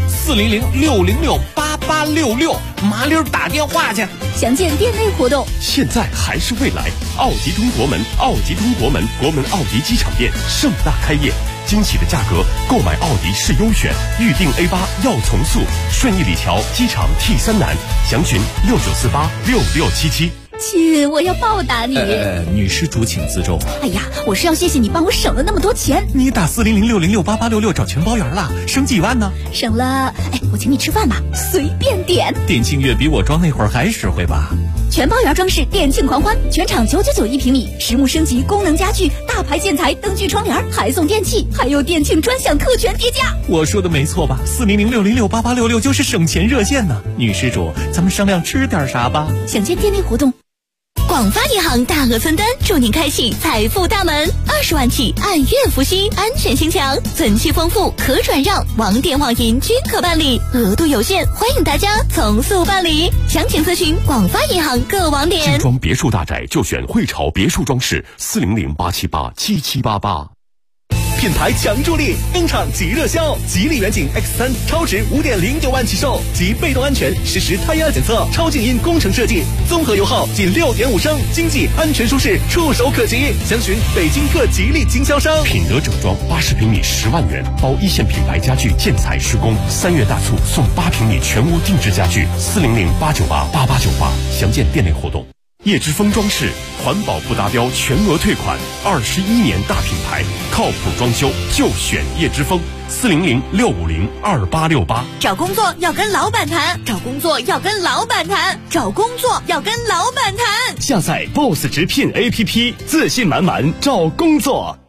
，400-606-8866，麻溜打电话去。 详见店内活动。 现在还是未来，奥迪通国门，奥迪通国门，国门奥迪机场店盛大开业，惊喜的价格，购买奥迪是优选，预定 A8要从速，顺义里桥机场 T3南，详询69486677。 亲，我要报答你。 女施主请自重。 哎呀，我是要谢谢你帮我省了那么多钱。 你打400-606-8866找全包圆了，省几万呢？ 省了，我请你吃饭吧，随便点。 店庆月比我装那会儿还实惠吧？ 全包圆装饰店庆狂欢，全场999一平米，实木升级，功能家具，大牌建材，灯具窗帘，还送电器，还有店庆专享特权叠加。 我说的没错吧？400-606-8866就是省钱热线呢。女施主，咱们商量吃点啥吧？ 详见店内活动。 广发银行大额存单，祝您开启财富大门，20万起按月付息，安全性强，存期丰富，可转让，网点网银均可办理，额度有限，欢迎大家从速办理。详情咨询广发银行各网点。 精装别墅大宅就选汇潮别墅装饰，400-878-7788。 品牌强助力，登场即热销，吉利远景 X3 超值5.09万起售，及被动安全实时胎压检测，超静音工程设计，综合油耗仅6.5升，经济安全舒适，触手可及。详询北京各吉利经销商。 品德整装80平米10万元，包一线品牌家具建材施工，3月大促送8平米全屋定制家具，400-898-8898，详见店内活动。叶之峰装饰，环保不达标全额退款，21年大品牌，靠谱装修就选叶之峰，400-650-2868。 找工作要跟老板谈，找工作要跟老板谈，找工作要跟老板谈。 下载 BOSS 直聘 APP， 自信满满找工作。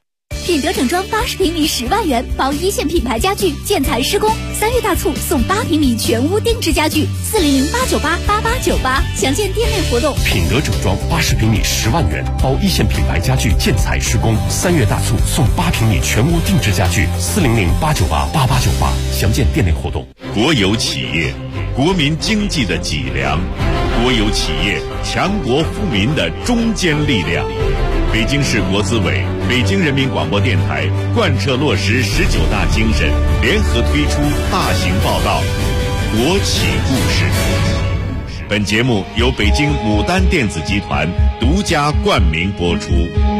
品德整装80平米10万元，包一线品牌家具、建材施工。3月大促送8平米全屋定制家具，400-898-8898，详见店内活动。 品德整装80平米10万元，包一线品牌家具、建材施工。3月大促送8平米全屋定制家具，400-898-8898，详见店内活动。 国有企业，国民经济的脊梁；国有企业，强国富民的中坚力量。北京市国资委、北京人民广播电台贯彻落实19大精神，联合推出大型报道《国企故事》。本节目由北京牡丹电子集团独家冠名播出。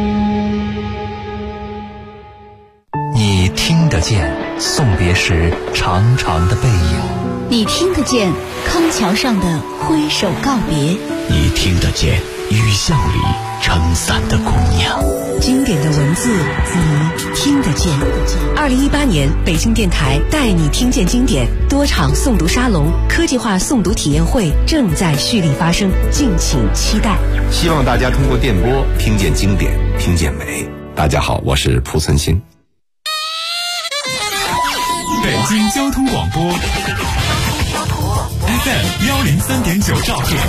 你听得见送别时长长的背影， 你听得见康桥上的挥手告别， 你听得见雨巷里撑伞的姑娘。 经典的文字你听得见。2018年北京电台带你听见经典多场诵读沙龙、科技化诵读体验会正在蓄力发生，敬请期待。 希望大家通过电波听见经典，听见美。大家好，我是蒲存昕。 北京交通广播 FM103.9兆赫，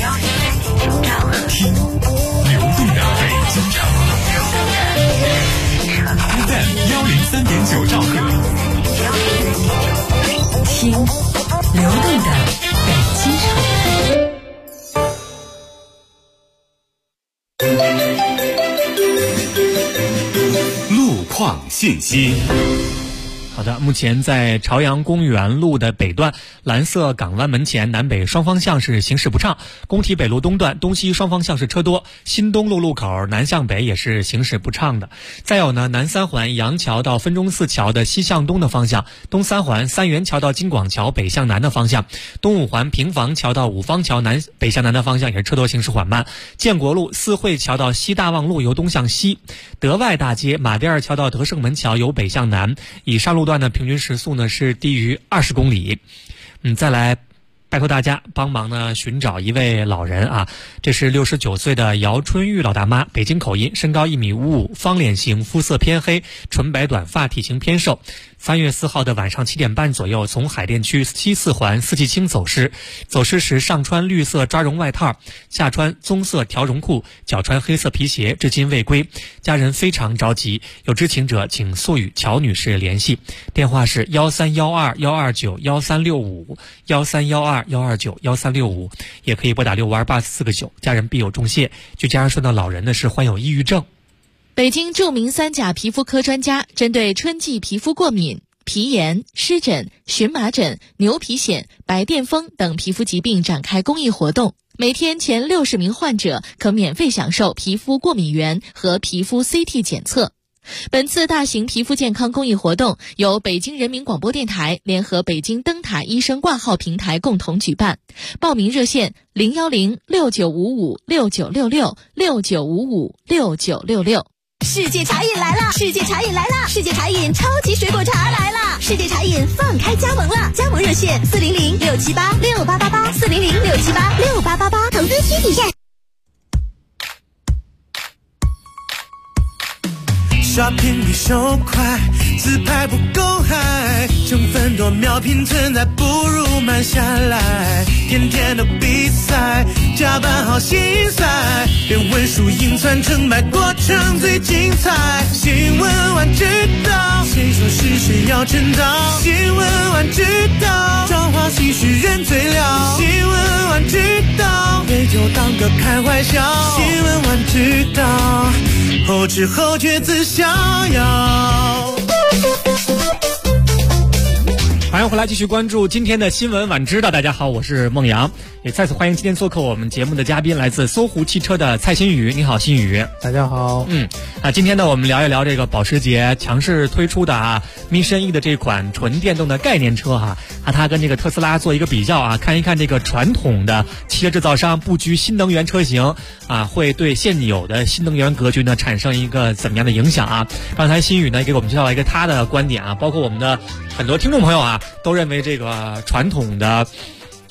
听流动的北京城。FM103.9兆赫， 听流动的北京城。路况信息。 好的，目前在朝阳公园路的北段蓝色港湾门前南北双方向是行驶不畅，工体北路东段东西双方向是车多，新东路路口南向北也是行驶不畅的。再有呢，南三环杨桥到分钟寺桥的西向东的方向，东三环三元桥到金广桥北向南的方向，东五环平房桥到五方桥南北向南的方向也是车多行驶缓慢。建国路四惠桥到西大望路由东向西，德外大街马甸二桥到德胜门桥由北向南，以上路段的平均时速呢是低于20公里。再来拜托大家帮忙呢寻找一位老人啊，这是69岁的姚春玉老大妈，北京口音，身高1.55米，方脸型，肤色偏黑，纯白短发，体型偏瘦。3月4号的晚上7点半左右，从海淀区西四环四季青走失时上穿绿色抓绒外套，下穿棕色条绒裤，脚穿黑色皮鞋，至今未归。家人非常着急，有知情者请速与乔女士联系，电话是1312-129-1365，1312-129-1365，也可以拨打652844个9，家人必有重谢。据家人说的，老人呢是患有抑郁症。 北京著名3甲皮肤科专家针对春季皮肤过敏、皮炎、湿疹、荨麻疹、牛皮癣、白癜风等皮肤疾病展开公益活动，每天前60名患者可免费享受皮肤过敏原和皮肤 CT 检测。本次大型皮肤健康公益活动由北京人民广播电台联合北京灯塔医生挂号平台共同举办，报名热线010-6955-6966，6955-6966。 世界茶饮来了！世界茶饮来了！世界茶饮超级水果茶来了！世界茶饮放开加盟了，加盟热线400-678-6888，400-678-6888，投资需体验。 刷屏比手快，自拍不够嗨，成分多秒拼存在，不如慢下来。天天的比赛，加班好心塞，连文书印传成败，过程最精彩。新闻晚知道，谁说是谁要称道？新闻晚知道，朝花夕拾人最了。新闻晚知道，杯酒当歌开怀笑。新闻晚知道，后知后觉自逍遥。 欢迎回来，继续关注今天的新闻晚知道。大家好，我是孟阳，也再次欢迎今天做客我们节目的嘉宾，来自搜狐汽车的蔡新宇。你好，新宇。 大家好。 今天呢，我们聊一聊这个保时捷强势推出的Mission E 的这款纯电动的概念车它跟这个特斯拉做一个比较看一看这个传统的汽车制造商布局新能源车型会对现有的新能源格局呢产生一个怎么样的影响刚才新宇呢给我们介绍了一个他的观点包括我们的很多听众朋友都认为这个传统的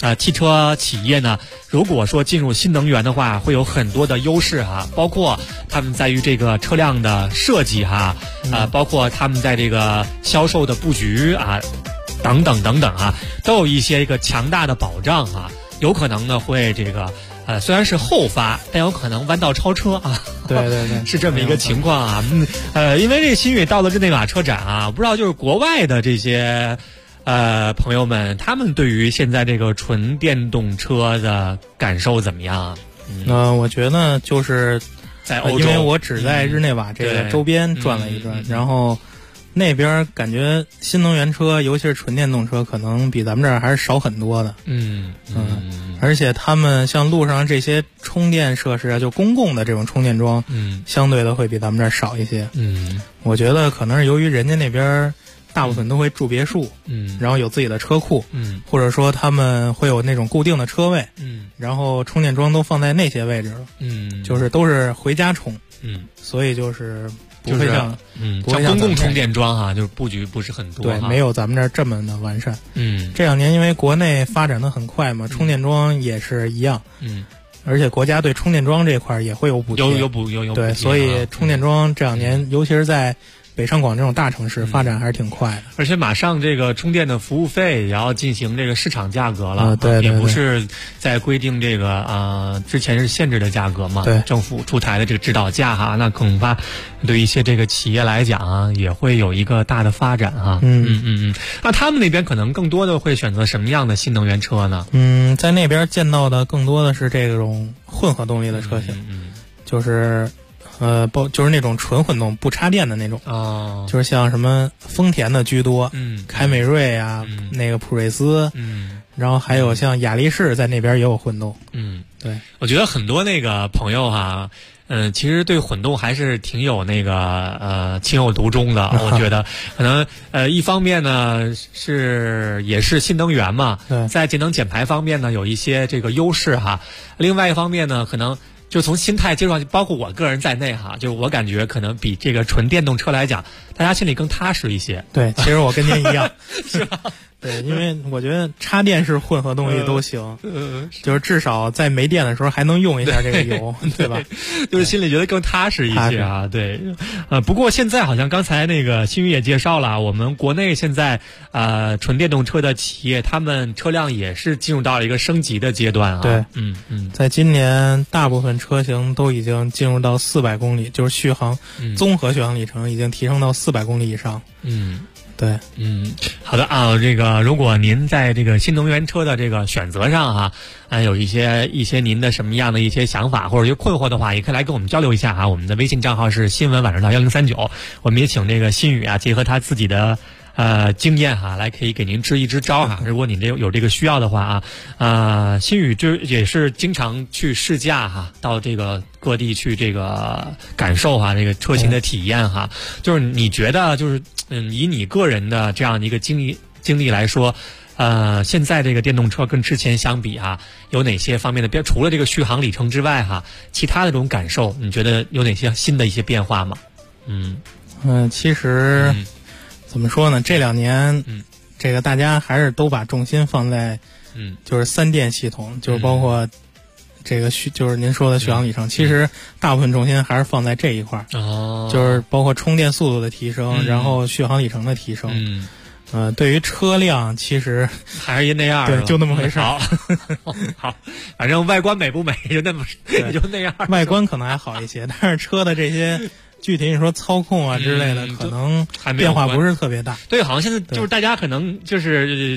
汽车企业呢，如果说进入新能源的话，会有很多的优势哈，包括他们在于这个车辆的设计哈，包括他们在这个销售的布局啊，等等等等啊，都有一些强大的保障啊，有可能呢会这个虽然是后发，但有可能弯道超车啊。 对对对， 是这么一个情况啊。因为这个新宇到了日内瓦车展啊，不知道就是国外的这些朋友们，他们对于现在这个纯电动车的感受怎么样啊？ 我觉得就是在欧洲， 因为我只在日内瓦这个周边转了一转，然后那边感觉新能源车，尤其是纯电动车，可能比咱们这儿还是少很多的。而且他们像路上这些充电设施啊，就公共的这种充电桩，相对的会比咱们这儿少一些。我觉得可能是由于人家那边大部分都会住别墅，然后有自己的车库，或者说他们会有那种固定的车位，然后充电桩都放在那些位置了，就是都是回家充，所以就是不会像公共充电桩哈，就是布局不是很多， 对，没有咱们这儿这么的完善。这2年因为国内发展的很快嘛，充电桩也是一样，而且国家对充电桩这块也会有补贴， 有补贴， 对，所以充电桩这2年，尤其是在北上广这种大城市发展还是挺快的， 而且马上这个充电的服务费也要进行这个市场价格了， 对， 也不是在规定这个之前是限制的价格嘛， 对， 政府出台的这个指导价哈，那恐怕对一些这个企业来讲啊，也会有一个大的发展哈，那他们那边可能更多的会选择什么样的新能源车呢？ 在那边见到的更多的是这种混合动力的车型，就是就是那种纯混动不插电的那种，就是像什么丰田的居多，凯美瑞啊，那个普锐斯，然后还有像雅力士在那边也有混动，对， 我觉得很多那个朋友哈，其实对混动还是挺有那个情有独钟的，我觉得可能一方面呢也是新能源嘛，在节能减排方面呢有一些这个优势哈，另外一方面呢可能就从心态接触上，包括我个人在内哈，就我感觉可能比这个纯电动车来讲，大家心里更踏实一些。 对，其实我跟您一样，是吧？对，因为我觉得插电式混合动力都行，就是至少在没电的时候还能用一下这个油，对吧？ 就是心里觉得更踏实一些啊。对，不过现在好像刚才那个新宇也介绍了，我们国内现在纯电动车的企业，他们车辆也是进入到了一个升级的阶段啊。 对，在今年大部分车型都已经进入到400公里，就是续航综合续航里程已经提升到400公里以上。对， 好的啊，这个如果您在这个新能源车的这个选择上哈，有一些您的什么样的一些想法或者一些困惑的话，也可以来跟我们交流一下哈。我们的微信账号是新闻晚上到1039，我们也请这个新宇啊，结合他自己的经验哈，来可以给您支一支招哈。如果你有这个需要的话啊，新宇就也是经常去试驾哈，到这个各地去这个感受哈，这个车型的体验哈。就是你觉得就是以你个人的这样的一个经历来说，现在这个电动车跟之前相比哈，有哪些方面的除了这个续航里程之外哈，其他的这种感受，你觉得有哪些新的一些变化吗？ 其实。怎么说呢？这2年，这个大家还是都把重心放在，就是3电系统，就是包括这个就是您说的续航里程，其实大部分重心还是放在这一块儿，就是包括充电速度的提升，然后续航里程的提升。对于车辆，其实还是那样， 对，就那么回事。 好，反正外观美不美就那样。 外观可能还好一些，但是车的这些。具体你说操控啊之类的，可能变化不是特别大。 对，好像现在就是大家可能就是，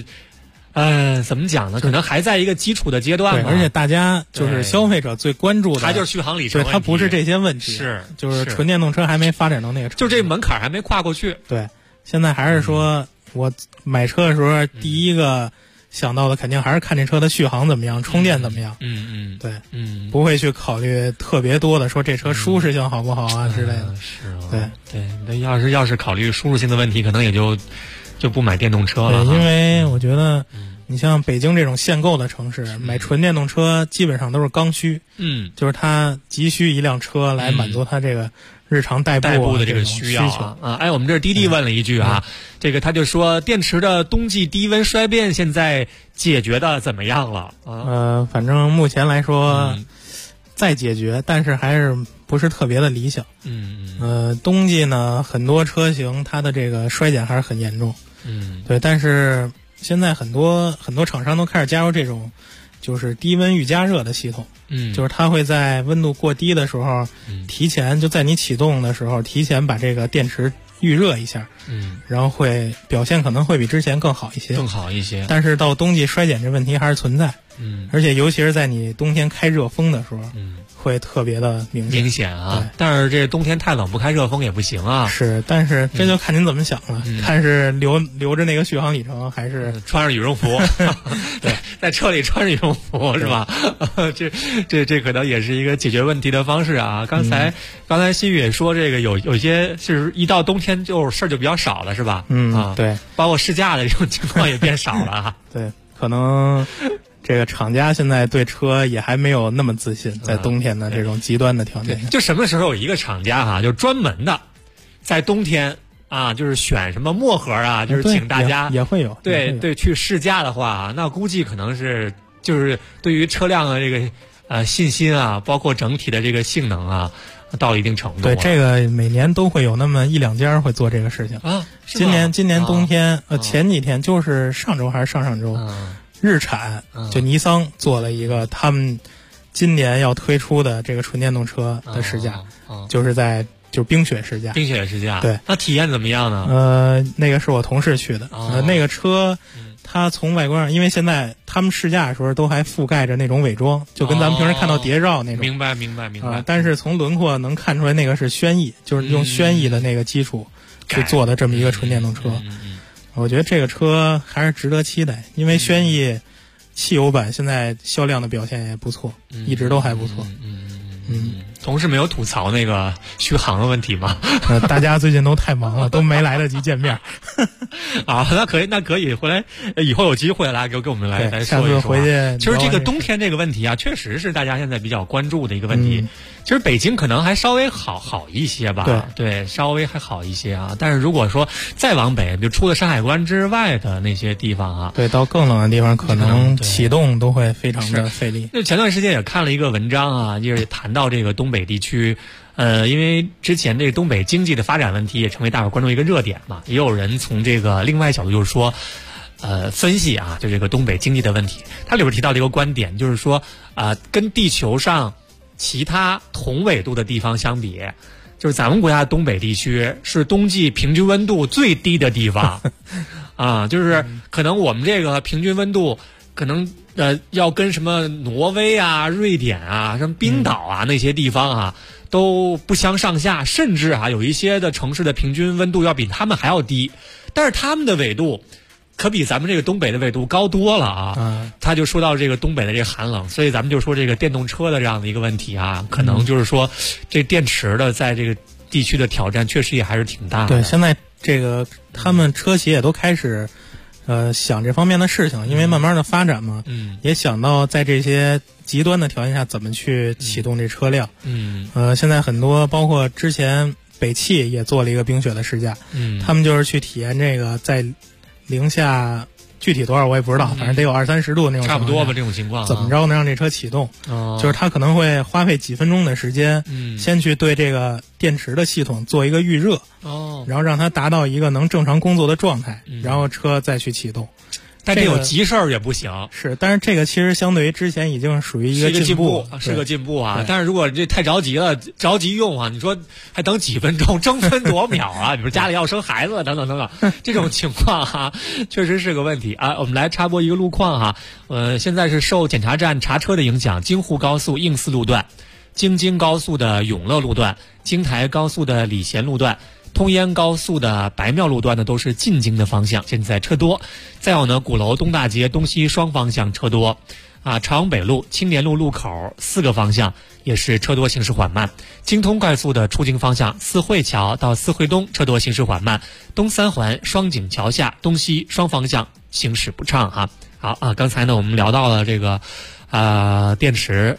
怎么讲呢？可能还在一个基础的阶段嘛。 而且大家就是消费者最关注的， 它就是续航里程， 对，它不是这些问题，就是纯电动车还没发展到那个程度， 就这门槛还没跨过去。 对，现在还是说我买车的时候，第一个想到的肯定还是看这车的续航怎么样，充电怎么样。对，不会去考虑特别多的说这车舒适性好不好啊之类的。 对，那要是考虑舒适性的问题，可能也就不买电动车了。 因为我觉得，你像北京这种限购的城市，买纯电动车基本上都是刚需。就是他急需一辆车来满足他这个日常代步的这个需要啊。哎，我们这滴滴问了一句啊，这个他就说电池的冬季低温衰变现在解决的怎么样了啊？ 反正目前来说在解决，但是还是不是特别的理想。冬季呢，很多车型它的这个衰减还是很严重。对，但是现在很多厂商都开始加入这种就是低温预加热的系统。就是它会在温度过低的时候，提前就在你启动的时候，提前把这个电池预热一下，然后会表现可能会比之前更好一些。但是到冬季衰减这问题还是存在。而且尤其是在你冬天开热风的时候，会特别的明显啊。但是这冬天太冷不开热风也不行啊。 是，但是这就看您怎么想了，看是留着那个续航里程，还是穿上羽绒服。对，在车里穿着羽绒服是吧？这可能也是一个解决问题的方式啊。刚才新宇也说，这个有些是一到冬天就事儿就比较少了是吧？ 对， 包括试驾的这种情况也变少了啊。 对，可能这个厂家现在对车也还没有那么自信，在冬天的这种极端的条件下。 就什么时候有一个厂家就专门的在冬天就是选什么墨盒就是请大家也会有对去试驾的话，那估计可能是就是对于车辆的这个信心包括整体的这个性能到了一定程度。 对，这个每年都会有那么一两家会做这个事情啊。 今年冬天前几天就是上周还是上周。日产就尼桑做了一个他们今年要推出的这个纯电动车的试驾，就是冰雪试驾。 对，那体验怎么样呢？ 那个是我同事去的。那个车它从外观上，因为现在他们试驾的时候都还覆盖着那种伪装，就跟咱们平时看到谍照那种。 明白。 但是从轮廓能看出来那个是轩逸，就是用轩逸的那个基础去做的这么一个纯电动车。我觉得这个车还是值得期待，因为轩逸汽油版现在销量的表现也不错，一直都还不错。 同事没有吐槽那个续航的问题吗？ 大家最近都太忙了，都没来得及见面。 那可以回来，以后有机会来给我们来说一说。 下次回去。 其实这个冬天这个问题确实是大家现在比较关注的一个问题。其实北京可能还稍微好一些吧，对，稍微还好一些但是如果说再往北，比如除了山海关之外的那些地方对，到更冷的地方，可能启动都会非常的费力。 就前段时间也看了一个文章就是谈到这个东北地区，因为之前这个东北经济的发展问题也成为大伙关注一个热点嘛，也有人从这个另外角度就是说，分析就这个东北经济的问题，它里边提到的一个观点就是说，跟地球上其他同纬度的地方相比，就是咱们国家的东北地区是冬季平均温度最低的地方就是可能我们这个平均温度可能要跟什么挪威瑞典什么冰岛那些地方都不相上下，甚至有一些的城市的平均温度要比他们还要低，但是他们的纬度可比咱们这个东北的纬度高多了他就说到这个东北的这个寒冷，所以咱们就说这个电动车的这样的一个问题可能就是说这电池的在这个地区的挑战确实也还是挺大的。 对，现在这个他们车企也都开始想这方面的事情，因为慢慢的发展嘛，也想到在这些极端的条件下怎么去启动这车辆。现在很多包括之前北汽也做了一个冰雪的试驾，他们就是去体验这个在零下具体多少我也不知道，反正得有20-30度那种， 差不多吧这种情况。 怎么着能让这车启动？就是他可能会花费几分钟的时间，先去对这个电池的系统做一个预热，然后让它达到一个能正常工作的状态，然后车再去启动。 但这有急事儿也不行。 是，但是这个其实相对于之前已经属于一个进步， 是个进步但是如果这太着急了，着急用你说还等几分钟，争分夺秒比如家里要生孩子等等等等，这种情况确实是个问题我们来插播一个路况现在是受检查站查车的影响，京沪高速硬4路段、京津高速的永乐路段、京台高速的礼贤路段、通燕高速的白庙路段呢都是进京的方向，现在车多。再有呢，鼓楼东大街东西双方向车多朝阳北路、青年路路口4个方向也是车多，行驶缓慢。京通快速的出京方向，四惠桥到四惠东车多，行驶缓慢。东三环双井桥下东西双方向行驶不畅好刚才呢我们聊到了这个电池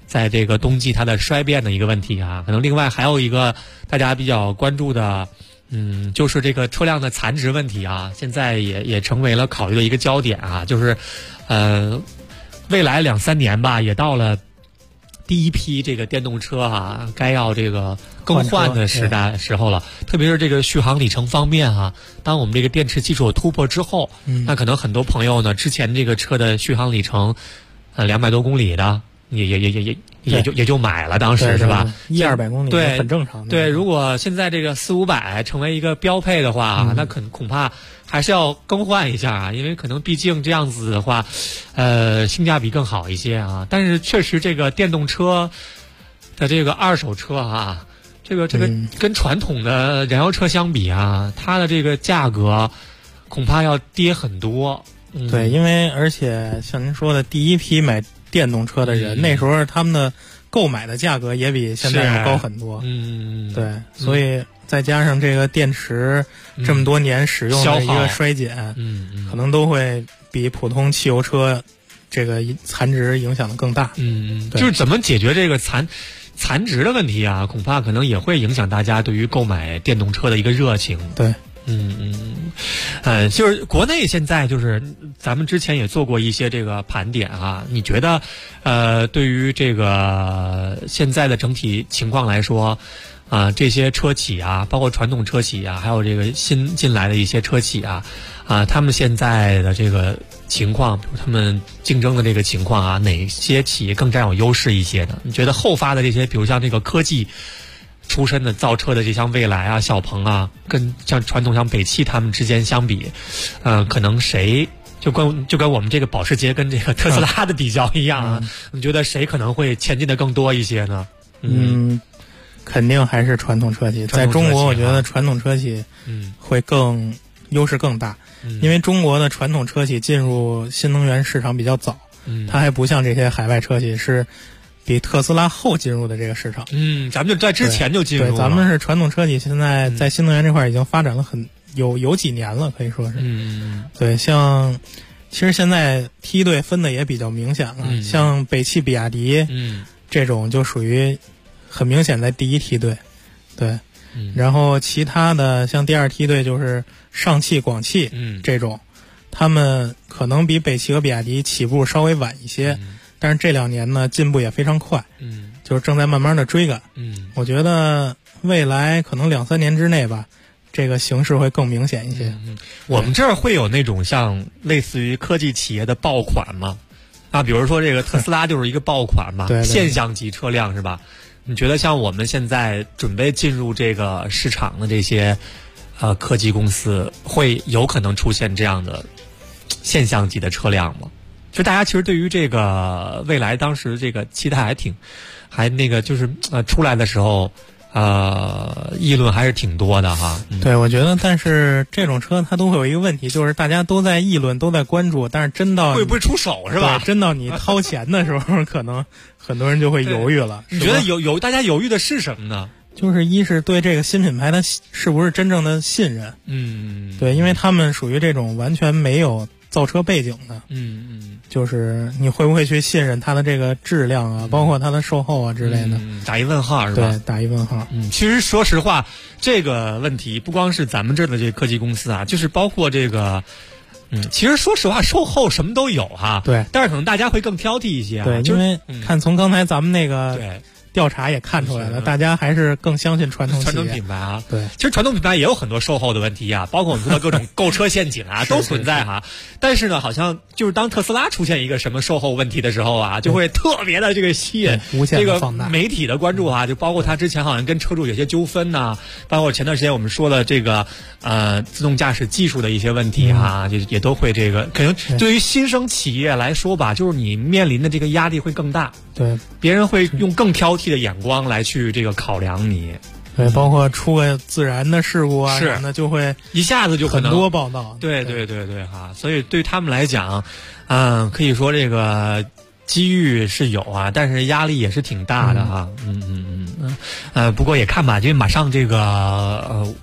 在这个冬季它的衰变的一个问题啊。可能另外还有一个大家比较关注的，就是这个车辆的残值问题啊，现在也成为了考虑的一个焦点啊。就是未来2-3年吧，也到了第一批这个电动车啊，该要这个更换的时候了。特别是这个续航里程方面啊，当我们这个电池技术有突破之后，那可能很多朋友呢，之前这个车的续航里程200多公里的，也就买了，当时是吧 ？100-200公里对很正常。 对，如果现在这个400-500成为一个标配的话，那恐怕还是要更换一下啊，因为可能毕竟这样子的话，性价比更好一些啊。但是确实这个电动车的这个二手车啊，这个跟传统的燃油车相比啊，它的这个价格恐怕要跌很多。 对，因为而且像您说的，第一批买电动车的人，那时候他们的购买的价格也比现在要高很多。对，所以再加上这个电池这么多年使用的一个衰减，可能都会比普通汽油车这个残值影响的更大。 就是怎么解决这个残值的问题啊，恐怕可能也会影响大家对于购买电动车的一个热情。 对。 就是国内现在就是咱们之前也做过一些这个盘点啊，你觉得对于这个现在的整体情况来说这些车企啊，包括传统车企啊，还有这个新进来的一些车企啊，他们现在的这个情况，比如他们竞争的这个情况啊，哪些企业更占有优势一些呢？你觉得后发的这些，比如像这个科技出身的造车的这像蔚来啊、小鹏啊，跟像传统像北汽他们之间相比，可能谁就跟我们这个保时捷跟这个特斯拉的比较一样啊？你觉得谁可能会前进的更多一些呢？ 肯定还是传统车企。在中国，我觉得传统车企会更优势更大，因为中国的传统车企进入新能源市场比较早，它还不像这些海外车企是比特斯拉后进入的这个市场。 咱们就在之前就进入了。 对，咱们是传统车企，现在在新能源这块已经发展了有几年了，可以说是。对，像其实现在梯队分的也比较明显了，像北汽、比亚迪，这种就属于很明显在第一梯队。对，然后其他的像第二梯队就是上汽、广汽，这种，他们可能比北汽和比亚迪起步稍微晚一些。但是这2年呢，进步也非常快，就是正在慢慢的追赶。我觉得未来可能2-3年之内吧，这个形势会更明显一些。 我们这儿会有那种像类似于科技企业的爆款吗？比如说这个特斯拉就是一个爆款嘛，现象级车辆是吧？你觉得像我们现在准备进入这个市场的这些科技公司，会有可能出现这样的现象级的车辆吗？就大家其实对于这个未来当时这个期待还那个就是出来的时候议论还是挺多的哈。 对，我觉得但是这种车它都会有一个问题，就是大家都在议论都在关注，但是真到会不会出手是吧？ 对，真到你掏钱的时候可能很多人就会犹豫了。 你觉得大家犹豫的是什么呢？ 就是一是对这个新品牌它是不是真正的信任。对，因为他们属于这种完全没有造车背景的，就是你会不会去信任它的这个质量啊，包括它的售后啊之类的， 打一问号是吧？ 对，打一问号。 其实说实话，这个问题不光是咱们这儿的这个科技公司啊，就是包括这个，其实说实话，售后什么都有哈。 对， 但是可能大家会更挑剔一些啊。 对，因为看从刚才咱们那个调查也看出来了，大家还是更相信传统品牌啊。 对， 其实传统品牌也有很多售后的问题啊，包括我们说的各种购车陷阱啊，都存在哈。但是呢，好像就是当特斯拉出现一个什么售后问题的时候啊，就会特别的这个吸引这个媒体的关注啊，就包括他之前好像跟车主有些纠纷呐，包括前段时间我们说的这个自动驾驶技术的一些问题啊，也都会这个可能对于新生企业来说吧，就是你面临的这个压力会更大。 对， 别人会用更挑剔的眼光来去这个考量你。 对，包括出个自燃的事故啊什么的，就会一下子就可能很多报道。 对哈，所以对他们来讲，可以说这个机遇是有啊，但是压力也是挺大的哈。不过也看吧，因为马上这个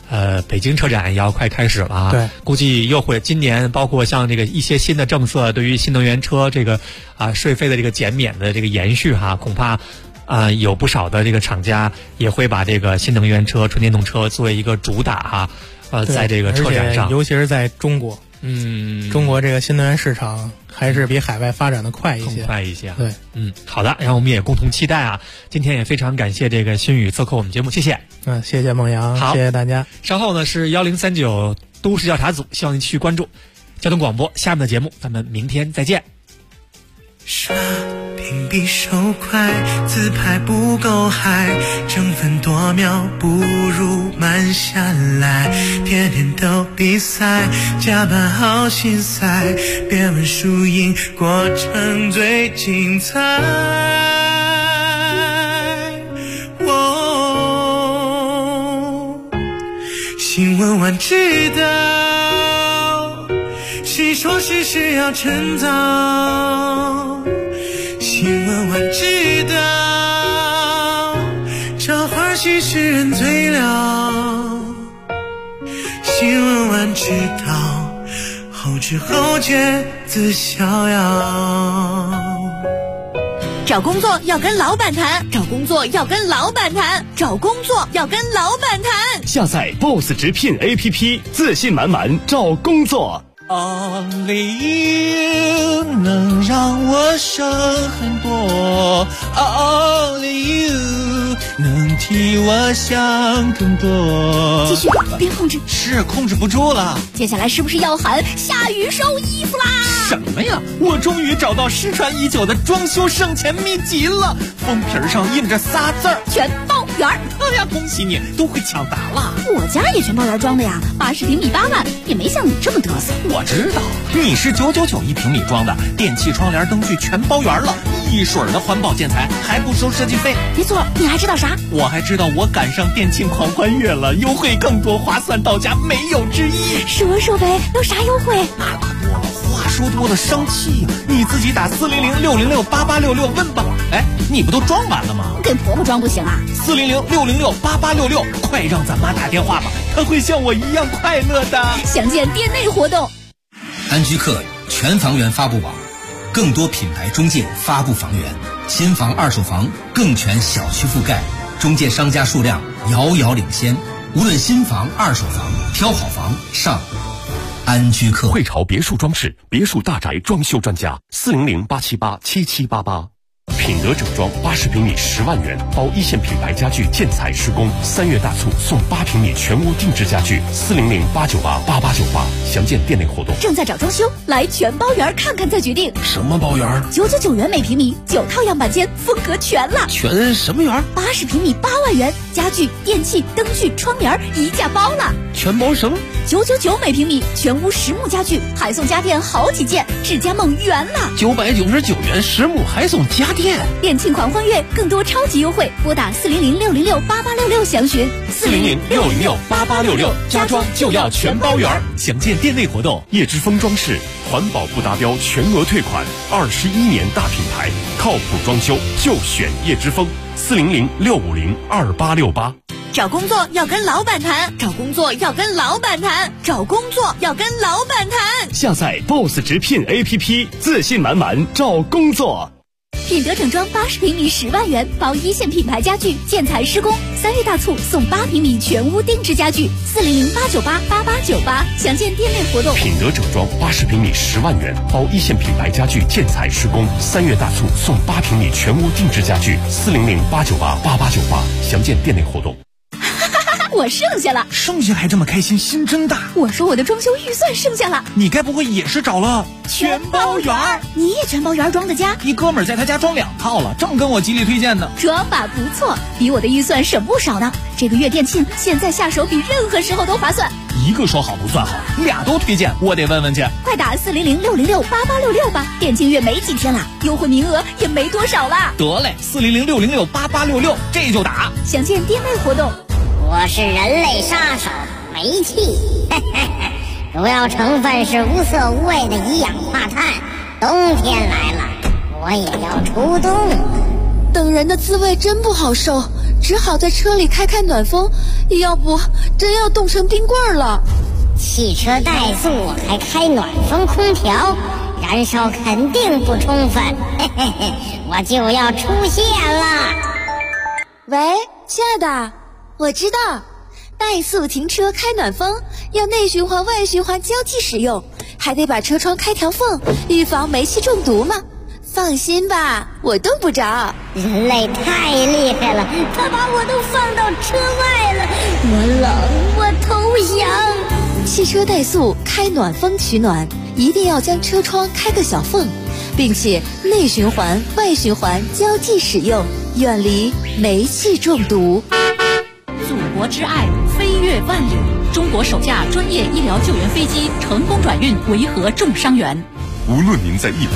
北京车展也要快开始了啊， 对， 估计又会今年包括像这个一些新的政策，对于新能源车这个税费的这个减免的这个延续哈，恐怕有不少的这个厂家也会把这个新能源车、纯电动车作为一个主打哈，在这个车展上， 尤其是在中国，中国这个新能源市场还是比海外发展的快一些， 更快一些。 对， 好的，然后我们也共同期待啊。今天也非常感谢这个新宇做客我们节目，谢谢。 谢谢孟阳，谢谢大家。 稍后呢是1039都市调查组，希望您继续关注交通广播。下面的节目咱们明天再见。 刷屏比手快，自拍不够嗨，争分夺秒不如慢下来，天天都比赛，加班好心塞，别问输赢，过程最精彩。新闻晚知道，谁说事实要趁早？新闻晚知道，这花絮使人醉了。新闻晚知道，后知后觉自逍遥。 找工作要跟老板谈，找工作要跟老板谈，找工作要跟老板谈。 下载 BOSS 直聘 APP， 自信满满找工作。 Only you 能让我省很多 ，Only you 能替我想更多。 继续，别控制， 是控制不住了。 接下来是不是要喊下雨收衣服啦？ 什么呀？我终于找到失传已久的装修省钱秘籍了，封皮上印着仨字儿： 全包圆。 哎呀，恭喜你，都会抢答了。 我家也全包圆装的呀，80平米8万，也没像你这么嘚瑟。 我知道，你是999一平米装的，电器、窗帘、灯具全包圆了，一水儿的环保建材，还不收设计费。 没错，你还知道啥？ 我还知道我赶上电庆狂欢月了，优惠更多，划算到家，没有之一。 说呗，有啥优惠？ 那可多了，话说多了生气呀！你自己打400-606-8866问吧。哎，你不都装完了吗？ 给婆婆装不行啊 ？400-606-8866，快让咱妈打电话吧，她会像我一样快乐的。 详见店内活动。 安居客全房源发布网，更多品牌中介发布房源，新房、二手房更全小区覆盖，中介商家数量遥遥领先。无论新房、二手房，挑好房上安居客。 汇潮别墅装饰，别墅大宅装修专家，400-878-7788。品德整装80平米10万元，包一线品牌家具建材施工，3月大促送8平米全屋定制家具，400-898-8898，详见店内活动。 正在找装修，来全包圆看看再决定。 什么包圆 ？999元每平米，9套样板间，风格全了。 全什么圆 ？80平米8万元，家具、电器、灯具、窗帘一价包了。 全包什么 ？999每平米，全屋实木家具，还送家电好几件，智家梦圆了。 999元实木还送家电。 店庆狂欢月，更多超级优惠，拨打400-606-8866详询。 400-606-8866，家装就要全包圆。详见店内活动。叶之峰装饰，环保不达标全额退款，21年大品牌，靠谱装修就选叶之峰。400-650-2868。 找工作要跟老板谈，找工作要跟老板谈，找工作要跟老板谈。 下载 BOSS 直聘 APP， 自信满满找工作。 品德整装80平米10万元，包一线品牌家具建材施工，3月大促送8平米全屋定制家具，400-898-8898，详见店内活动。 品德整装80平米10万元，包一线品牌家具建材施工，3月大促送8平米全屋定制家具，400-898-8898，详见店内活动。 我剩下了， 剩下还这么开心，心真大。 我说我的装修预算剩下了， 你该不会也是找了全包圆？你也全包圆装的家？ 一哥们儿在他家装2套了，正跟我极力推荐呢。 装法不错，比我的预算省不少呢。这个月店庆，现在下手比任何时候都划算。 一个说好不算好，2都推荐，我得问问去。 快打400-606-8866吧，店庆月没几天了，优惠名额也没多少了。 得嘞，400-606-8866，这就打。 详见店内活动。 我是人类杀手煤气，主要成分是无色无味的一氧化碳。冬天来了，我也要出动。 等人的滋味真不好受， 只好在车里开暖风，要不真要冻成冰棍了。 汽车怠速还开暖风空调，燃烧肯定不充分，嘿嘿嘿，我就要出现了。 喂，亲爱的，我知道，怠速停车开暖风要内循环外循环交替使用，还得把车窗开条缝，预防煤气中毒嘛。放心吧，我冻不着。 人类太厉害了，他把我都放到车外了，我冷，我投降。 汽车怠速开暖风取暖，一定要将车窗开个小缝，并且内循环外循环交替使用，远离煤气中毒。 祖国之爱飞越万里，中国首架专业医疗救援飞机成功转运维和重伤员。 无论您在异国